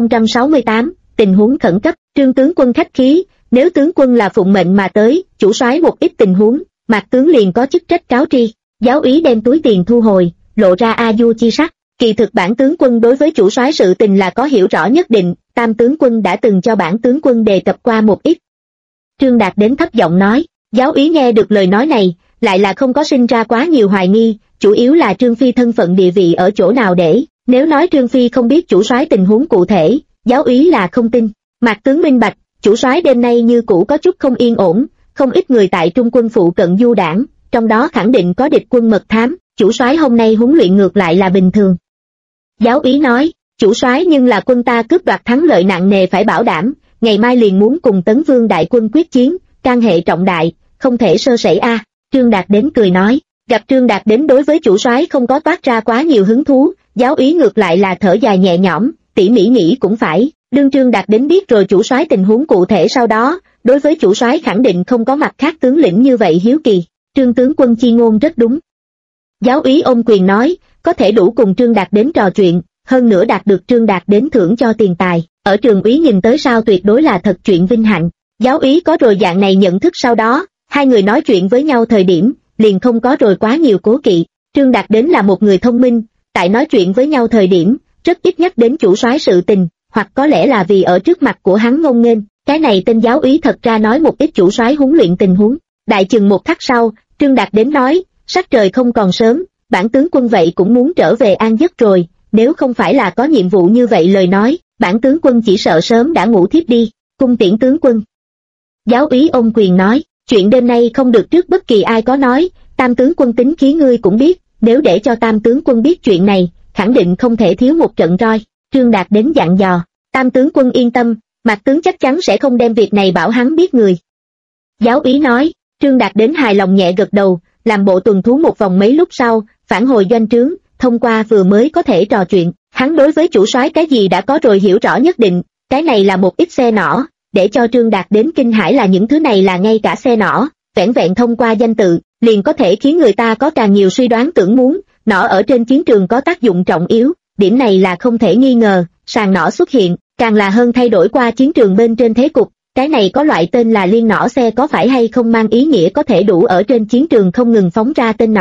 2068, tình huống khẩn cấp. Trương tướng quân khách khí, nếu tướng quân là phụng mệnh mà tới, chủ soái một ít tình huống, Mạc tướng liền có chức trách cáo tri. Giáo úy đem túi tiền thu hồi, lộ ra a du chi sắc. Kỳ thực bản tướng quân đối với chủ soái sự tình là có hiểu rõ nhất định, Tam tướng quân đã từng cho bản tướng quân đề cập qua một ít. Trương Đạt đến thấp giọng nói. Giáo úy nghe được lời nói này, lại là không có sinh ra quá nhiều hoài nghi, chủ yếu là Trương Phi thân phận địa vị ở chỗ nào để, nếu nói Trương Phi không biết chủ soái tình huống cụ thể, giáo úy là không tin. Mạc tướng minh bạch, chủ soái đêm nay như cũ có chút không yên ổn, không ít người tại trung quân phụ cận du đảng, trong đó khẳng định có địch quân mật thám, chủ soái hôm nay huấn luyện ngược lại là bình thường. Giáo úy nói, chủ soái nhưng là quân ta cướp đoạt thắng lợi nặng nề phải bảo đảm, ngày mai liền muốn cùng Tấn Vương đại quân quyết chiến, can hệ trọng đại, không thể sơ sẩy a. Trương Đạt đến cười nói, gặp Trương Đạt đến đối với chủ soái không có toát ra quá nhiều hứng thú, giáo úy ngược lại là thở dài nhẹ nhõm, tỉ mỉ nghĩ cũng phải, đương Trương Đạt đến biết rồi chủ soái tình huống cụ thể sau đó, đối với chủ soái khẳng định không có mặt khác tướng lĩnh như vậy hiếu kỳ. Trương tướng quân chi ngôn rất đúng. Giáo úy ôm quyền nói, có thể đủ cùng Trương Đạt đến trò chuyện, hơn nữa đạt được Trương Đạt đến thưởng cho tiền tài, ở Trường úy nhìn tới sao tuyệt đối là thật chuyện vinh hạnh. Giáo úy có rồi dạng này nhận thức sau đó, hai người nói chuyện với nhau thời điểm, liền không có rồi quá nhiều cố kỵ. Trương Đạt đến là một người thông minh, tại nói chuyện với nhau thời điểm, rất ít nhắc đến chủ soái sự tình, hoặc có lẽ là vì ở trước mặt của hắn ngông nghênh, cái này tên giáo úy thật ra nói một ít chủ soái huấn luyện tình huống. Đại chừng một khắc sau, Trương Đạt đến nói, sắc trời không còn sớm, bản tướng quân vậy cũng muốn trở về an giấc rồi, nếu không phải là có nhiệm vụ như vậy lời nói, bản tướng quân chỉ sợ sớm đã ngủ thiếp đi, cung tiễn tướng quân. Giáo úy ôm quyền nói, chuyện đêm nay không được trước bất kỳ ai có nói, Tam tướng quân tính khí ngươi cũng biết, nếu để cho Tam tướng quân biết chuyện này, khẳng định không thể thiếu một trận roi. Trương Đạt đến dặn dò, Tam tướng quân yên tâm, Mạc tướng chắc chắn sẽ không đem việc này bảo hắn biết người. Giáo úy nói, Trương Đạt đến hài lòng nhẹ gật đầu, làm bộ tuần thú một vòng mấy lúc sau, phản hồi doanh trướng, thông qua vừa mới có thể trò chuyện, hắn đối với chủ soái cái gì đã có rồi hiểu rõ nhất định, cái này là một ít xe nỏ, để cho Trương Đạt đến kinh hãi là những thứ này là ngay cả xe nỏ, vẻn vẹn thông qua danh tự, liền có thể khiến người ta có càng nhiều suy đoán tưởng muốn, nỏ ở trên chiến trường có tác dụng trọng yếu, điểm này là không thể nghi ngờ, sàn nỏ xuất hiện, càng là hơn thay đổi qua chiến trường bên trên thế cục, cái này có loại tên là liên nỏ xe có phải hay không mang ý nghĩa có thể đủ ở trên chiến trường không ngừng phóng ra tên nỏ,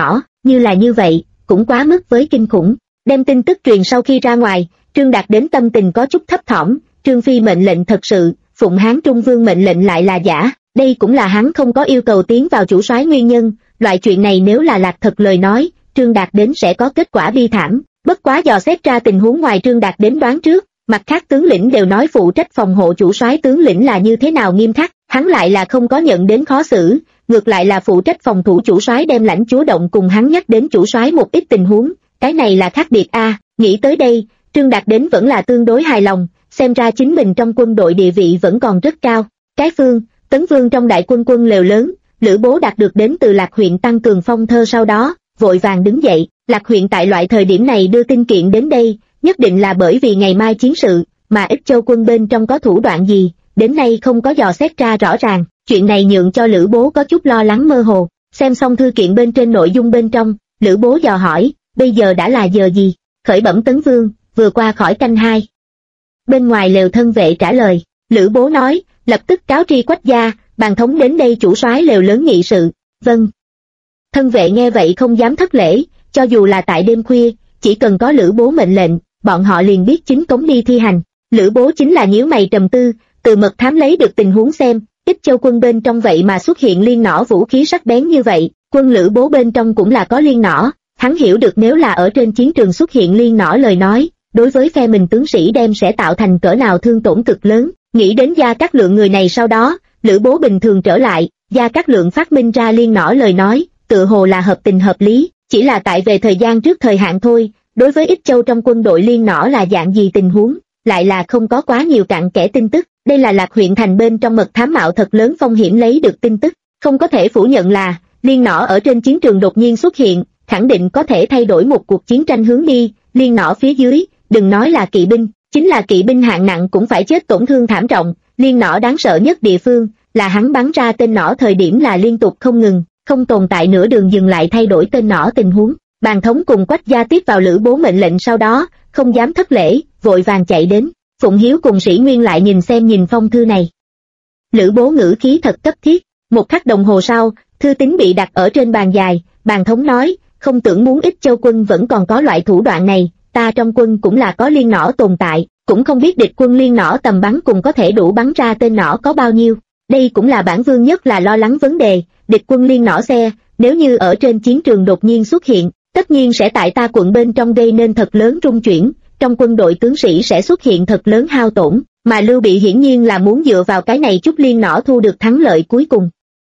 như là như vậy, cũng quá mức với kinh khủng. Đem tin tức truyền sau khi ra ngoài, Trương Đạt đến tâm tình có chút thấp thỏm, Trương Phi mệnh lệnh thật sự, phụng Hán Trung Vương mệnh lệnh lại là giả, đây cũng là hắn không có yêu cầu tiến vào chủ soái nguyên nhân, loại chuyện này nếu là lạc thật lời nói, Trương Đạt đến sẽ có kết quả bi thảm, bất quá dò xét ra tình huống ngoài Trương Đạt đến đoán trước, mặt khác tướng lĩnh đều nói phụ trách phòng hộ chủ soái tướng lĩnh là như thế nào nghiêm khắc, hắn lại là không có nhận đến khó xử, ngược lại là phụ trách phòng thủ chủ soái đem lãnh chúa động cùng hắn nhắc đến chủ soái một ít tình huống, cái này là khác biệt a. Nghĩ tới đây, Trương Đạt đến vẫn là tương đối hài lòng, xem ra chính mình trong quân đội địa vị vẫn còn rất cao. Cái phương, Tấn Vương trong đại quân quân lều lớn, Lữ Bố đạt được đến từ Lạc huyện tăng cường phong thơ sau đó, vội vàng đứng dậy, Lạc huyện tại loại thời điểm này đưa tin kiện đến đây, nhất định là bởi vì ngày mai chiến sự, mà Ích Châu quân bên trong có thủ đoạn gì, đến nay không có dò xét ra rõ ràng, chuyện này nhượng cho Lữ Bố có chút lo lắng mơ hồ. Xem xong thư kiện bên trên nội dung bên trong, Lữ Bố dò hỏi, bây giờ đã là giờ gì? Khởi bẩm Tấn Vương, vừa qua khỏi canh 2. Bên ngoài lều thân vệ trả lời, Lữ Bố nói, lập tức cáo tri Quách gia, bàn thống đến đây chủ soái lều lớn nghị sự. Vâng. Thân vệ nghe vậy không dám thất lễ, cho dù là tại đêm khuya, chỉ cần có Lữ Bố mệnh lệnh, bọn họ liền biết chính cống đi thi hành. Lữ Bố chính là nhíu mày trầm tư, từ mật thám lấy được tình huống xem, Ích Châu quân bên trong vậy mà xuất hiện liên nỏ vũ khí sắc bén như vậy, quân Lữ Bố bên trong cũng là có liên nỏ, hắn hiểu được nếu là ở trên chiến trường xuất hiện liên nỏ lời nói, đối với phe mình tướng sĩ đem sẽ tạo thành cỡ nào thương tổn cực lớn. Nghĩ đến Gia Cát Lượng người này sau đó, Lữ Bố bình thường trở lại, Gia Cát Lượng phát minh ra liên nỏ lời nói, tựa hồ là hợp tình hợp lý, chỉ là tại về thời gian trước thời hạn thôi, đối với Ích Châu trong quân đội liên nỏ là dạng gì tình huống, lại là không có quá nhiều cặn kẽ tin tức, đây là Lạc huyện thành bên trong mật thám mạo thật lớn phong hiểm lấy được tin tức, không có thể phủ nhận là, liên nỏ ở trên chiến trường đột nhiên xuất hiện, khẳng định có thể thay đổi một cuộc chiến tranh hướng đi, liên nỏ phía dưới, đừng nói là kỵ binh, chính là kỵ binh hạng nặng cũng phải chết tổn thương thảm trọng, liên nỏ đáng sợ nhất địa phương, là hắn bắn ra tên nỏ thời điểm là liên tục không ngừng, không tồn tại nửa đường dừng lại thay đổi tên nỏ tình huống. Bàn thống cùng Quách gia tiếp vào Lữ Bố mệnh lệnh sau đó, không dám thất lễ, vội vàng chạy đến, Phụng Hiếu cùng Sĩ Nguyên lại nhìn phong thư này. Lữ Bố ngữ khí thật cấp thiết, một khắc đồng hồ sau, thư tín bị đặt ở trên bàn dài, bàn thống nói, không tưởng muốn Ích Châu quân vẫn còn có loại thủ đoạn này, ta trong quân cũng là có liên nỏ tồn tại, cũng không biết địch quân liên nỏ tầm bắn cùng có thể đủ bắn ra tên nỏ có bao nhiêu. Đây cũng là bản vương nhất là lo lắng vấn đề, địch quân liên nỏ xe, nếu như ở trên chiến trường đột nhiên xuất hiện, tất nhiên sẽ tại ta quận bên trong gây nên thật lớn rung chuyển, trong quân đội tướng sĩ sẽ xuất hiện thật lớn hao tổn, mà Lưu Bị hiển nhiên là muốn dựa vào cái này chút liên nỏ thu được thắng lợi cuối cùng.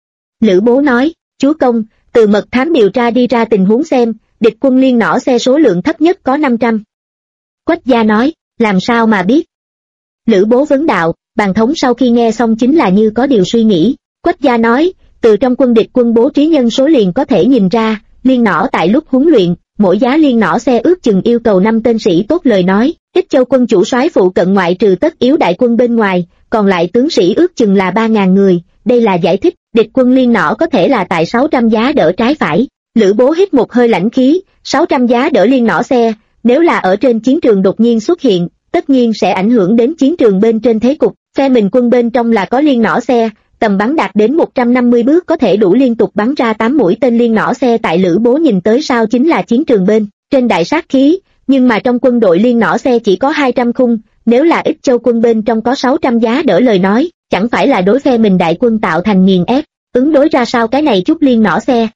Lữ Bố nói, chúa công, từ mật thám điều tra đi ra tình huống xem, địch quân liên nỏ xe số lượng thấp nhất có 500. Quách gia nói, làm sao mà biết? Lữ Bố vấn đạo, bàn thống sau khi nghe xong chính là như có điều suy nghĩ. Quách gia nói, từ trong quân địch quân bố trí nhân số liền có thể nhìn ra, liên nỏ tại lúc huấn luyện, mỗi giá liên nỏ xe ước chừng yêu cầu 5 tên sĩ tốt lời nói, Ích Châu quân chủ soái phụ cận ngoại trừ tất yếu đại quân bên ngoài, còn lại tướng sĩ ước chừng là 3.000 người, đây là giải thích, địch quân liên nỏ có thể là tại 600 giá đỡ trái phải. Lữ Bố hít một hơi lãnh khí, 600 giá đỡ liên nỏ xe, nếu là ở trên chiến trường đột nhiên xuất hiện, tất nhiên sẽ ảnh hưởng đến chiến trường bên trên thế cục, phe mình quân bên trong là có liên nỏ xe, tầm bắn đạt đến 150 bước có thể đủ liên tục bắn ra 8 mũi tên liên nỏ xe tại Lữ Bố nhìn tới sao chính là chiến trường bên trên đại sát khí, nhưng mà trong quân đội liên nỏ xe chỉ có 200 khung, nếu là Ích Châu quân bên trong có 600 giá đỡ lời nói, chẳng phải là đối phe mình đại quân tạo thành nghiền ép, ứng đối ra sao cái này chút liên nỏ xe.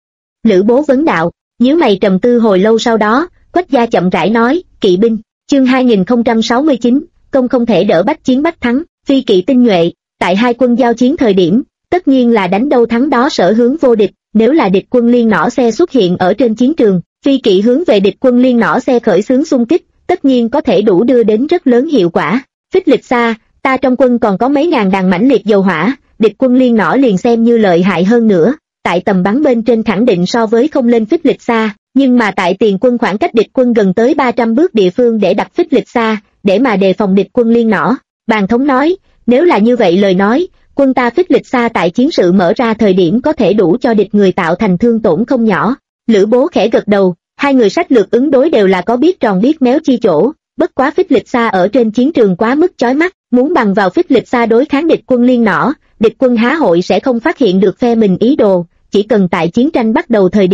Lữ Bố vấn đạo, nhíu mày trầm tư hồi lâu sau đó, Quách gia chậm rãi nói, kỵ binh, chương 2069, công không thể đỡ bách chiến bách thắng, phi kỵ tinh nhuệ, tại hai quân giao chiến thời điểm, tất nhiên là đánh đâu thắng đó sở hướng vô địch, nếu là địch quân liên nỏ xe xuất hiện ở trên chiến trường, phi kỵ hướng về địch quân liên nỏ xe khởi xướng xung kích, tất nhiên có thể đủ đưa đến rất lớn hiệu quả. Phích lịch xa, ta trong quân còn có mấy ngàn đàn mãnh liệt dầu hỏa, địch quân liên nỏ liền xem như lợi hại hơn nữa, tại tầm bắn bên trên khẳng định so với không lên phích lịch xa, nhưng mà tại tiền quân khoảng cách địch quân gần tới 300 bước địa phương để đặt phích lịch xa, để mà đề phòng địch quân liên nỏ. Bàn thống nói, nếu là như vậy lời nói, quân ta phích lịch xa tại chiến sự mở ra thời điểm có thể đủ cho địch người tạo thành thương tổn không nhỏ. Lữ Bố khẽ gật đầu, hai người sách lược ứng đối đều là có biết tròn biết méo chi chỗ, bất quá phích lịch xa ở trên chiến trường quá mức chói mắt, muốn bằng vào phích lịch xa đối kháng địch quân liên nỏ, địch quân há hội sẽ không phát hiện được phe mình ý đồ, chỉ cần tại chiến tranh bắt đầu thời điểm,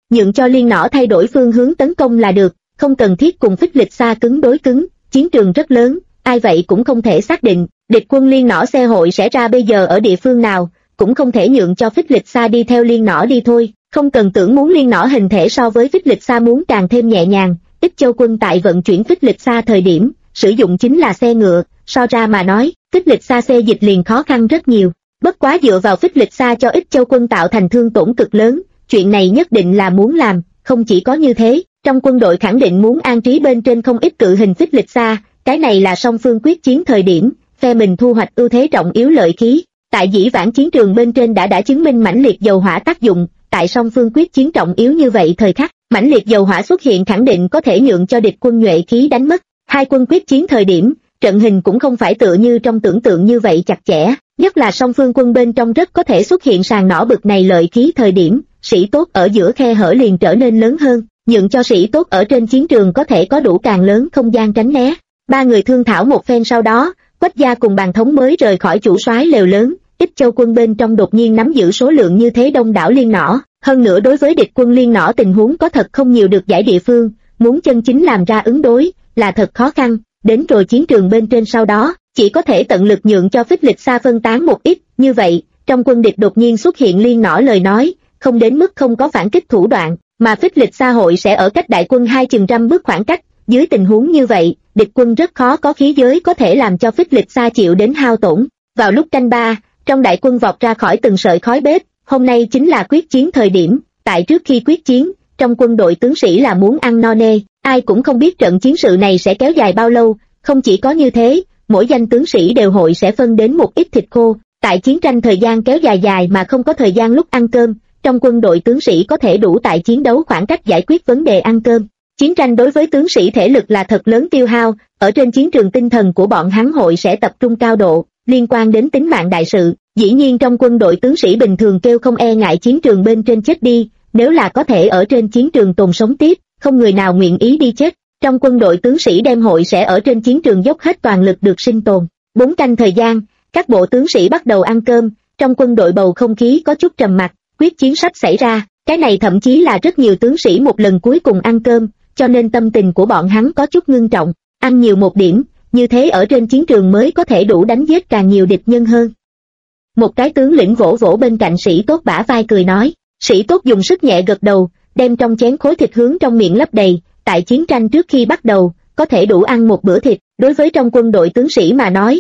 nhượng cho liên nỏ thay đổi phương hướng tấn công là được, không cần thiết cùng phích lịch xa cứng đối cứng, chiến trường rất lớn, ai vậy cũng không thể xác định, địch quân liên nỏ xe hội sẽ ra bây giờ ở địa phương nào, cũng không thể nhượng cho phích lịch xa đi theo liên nỏ đi thôi, không cần tưởng muốn liên nỏ hình thể so với phích lịch xa muốn càng thêm nhẹ nhàng, Ích Châu quân tại vận chuyển phích lịch xa thời điểm, sử dụng chính là xe ngựa, so ra mà nói, phích lịch xa xê dịch liền khó khăn rất nhiều, bất quá dựa vào phích lịch xa cho Ích Châu quân tạo thành thương tổn cực lớn, chuyện này nhất định là muốn làm, không chỉ có như thế, trong quân đội khẳng định muốn an trí bên trên không ít cự hình phích lịch xa, cái này là song phương quyết chiến thời điểm, phe mình thu hoạch ưu thế trọng yếu lợi khí, tại dĩ vãng chiến trường bên trên đã chứng minh mãnh liệt dầu hỏa tác dụng, tại song phương quyết chiến trọng yếu như vậy thời khắc, mãnh liệt dầu hỏa xuất hiện khẳng định có thể nhượng cho địch quân nhuệ khí đánh mất, hai quân quyết chiến thời điểm, trận hình cũng không phải tựa như trong tưởng tượng như vậy chặt chẽ, nhất là song phương quân bên trong rất có thể xuất hiện sàn nỏ bực này lợi khí thời điểm, sĩ tốt ở giữa khe hở liền trở nên lớn hơn, nhượng cho sĩ tốt ở trên chiến trường có thể có đủ càng lớn không gian tránh né. Ba người thương thảo một phen sau đó, Quách gia cùng Bàn Thống mới rời khỏi chủ soái lều lớn, Ích Châu quân bên trong đột nhiên nắm giữ số lượng như thế đông đảo liên nỏ, hơn nữa đối với địch quân liên nỏ tình huống có thật không nhiều được giải địa phương, muốn chân chính làm ra ứng đối, là thật khó khăn, đến rồi chiến trường bên trên sau đó, chỉ có thể tận lực nhượng cho phích lịch xa phân tán một ít, như vậy, trong quân địch đột nhiên xuất hiện liên nỏ lời nói, không đến mức không có phản kích thủ đoạn, mà phích lịch xa hội sẽ ở cách đại quân 200 bước khoảng cách, dưới tình huống như vậy, địch quân rất khó có khí giới có thể làm cho phích lịch xa chịu đến hao tổn. Vào lúc canh ba, trong đại quân vọt ra khỏi từng sợi khói bếp, hôm nay chính là quyết chiến thời điểm, tại trước khi quyết chiến, trong quân đội tướng sĩ là muốn ăn no nê, ai cũng không biết trận chiến sự này sẽ kéo dài bao lâu, không chỉ có như thế, mỗi danh tướng sĩ đều hội sẽ phân đến một ít thịt khô, tại chiến tranh thời gian kéo dài dài mà không có thời gian lúc ăn cơm, trong quân đội tướng sĩ có thể đủ tại chiến đấu khoảng cách giải quyết vấn đề ăn cơm. Chiến tranh đối với tướng sĩ thể lực là thật lớn tiêu hao, ở trên chiến trường tinh thần của bọn hắn hội sẽ tập trung cao độ, liên quan đến tính mạng đại sự, dĩ nhiên trong quân đội tướng sĩ bình thường kêu không e ngại chiến trường bên trên chết đi, nếu là có thể ở trên chiến trường tồn sống tiếp, không người nào nguyện ý đi chết, trong quân đội tướng sĩ đem hội sẽ ở trên chiến trường dốc hết toàn lực được sinh tồn. 4 canh thời gian, các bộ tướng sĩ bắt đầu ăn cơm, trong quân đội bầu không khí có chút trầm mặc, quyết chiến sắp xảy ra, cái này thậm chí là rất nhiều tướng sĩ một lần cuối cùng ăn cơm, cho nên tâm tình của bọn hắn có chút ngưng trọng, ăn nhiều một điểm, như thế ở trên chiến trường mới có thể đủ đánh giết càng nhiều địch nhân hơn. Một cái tướng lĩnh vỗ vỗ bên cạnh sĩ tốt bả vai cười nói, sĩ tốt dùng sức nhẹ gật đầu, đem trong chén khối thịt hướng trong miệng lấp đầy, tại chiến tranh trước khi bắt đầu, có thể đủ ăn một bữa thịt, đối với trong quân đội tướng sĩ mà nói,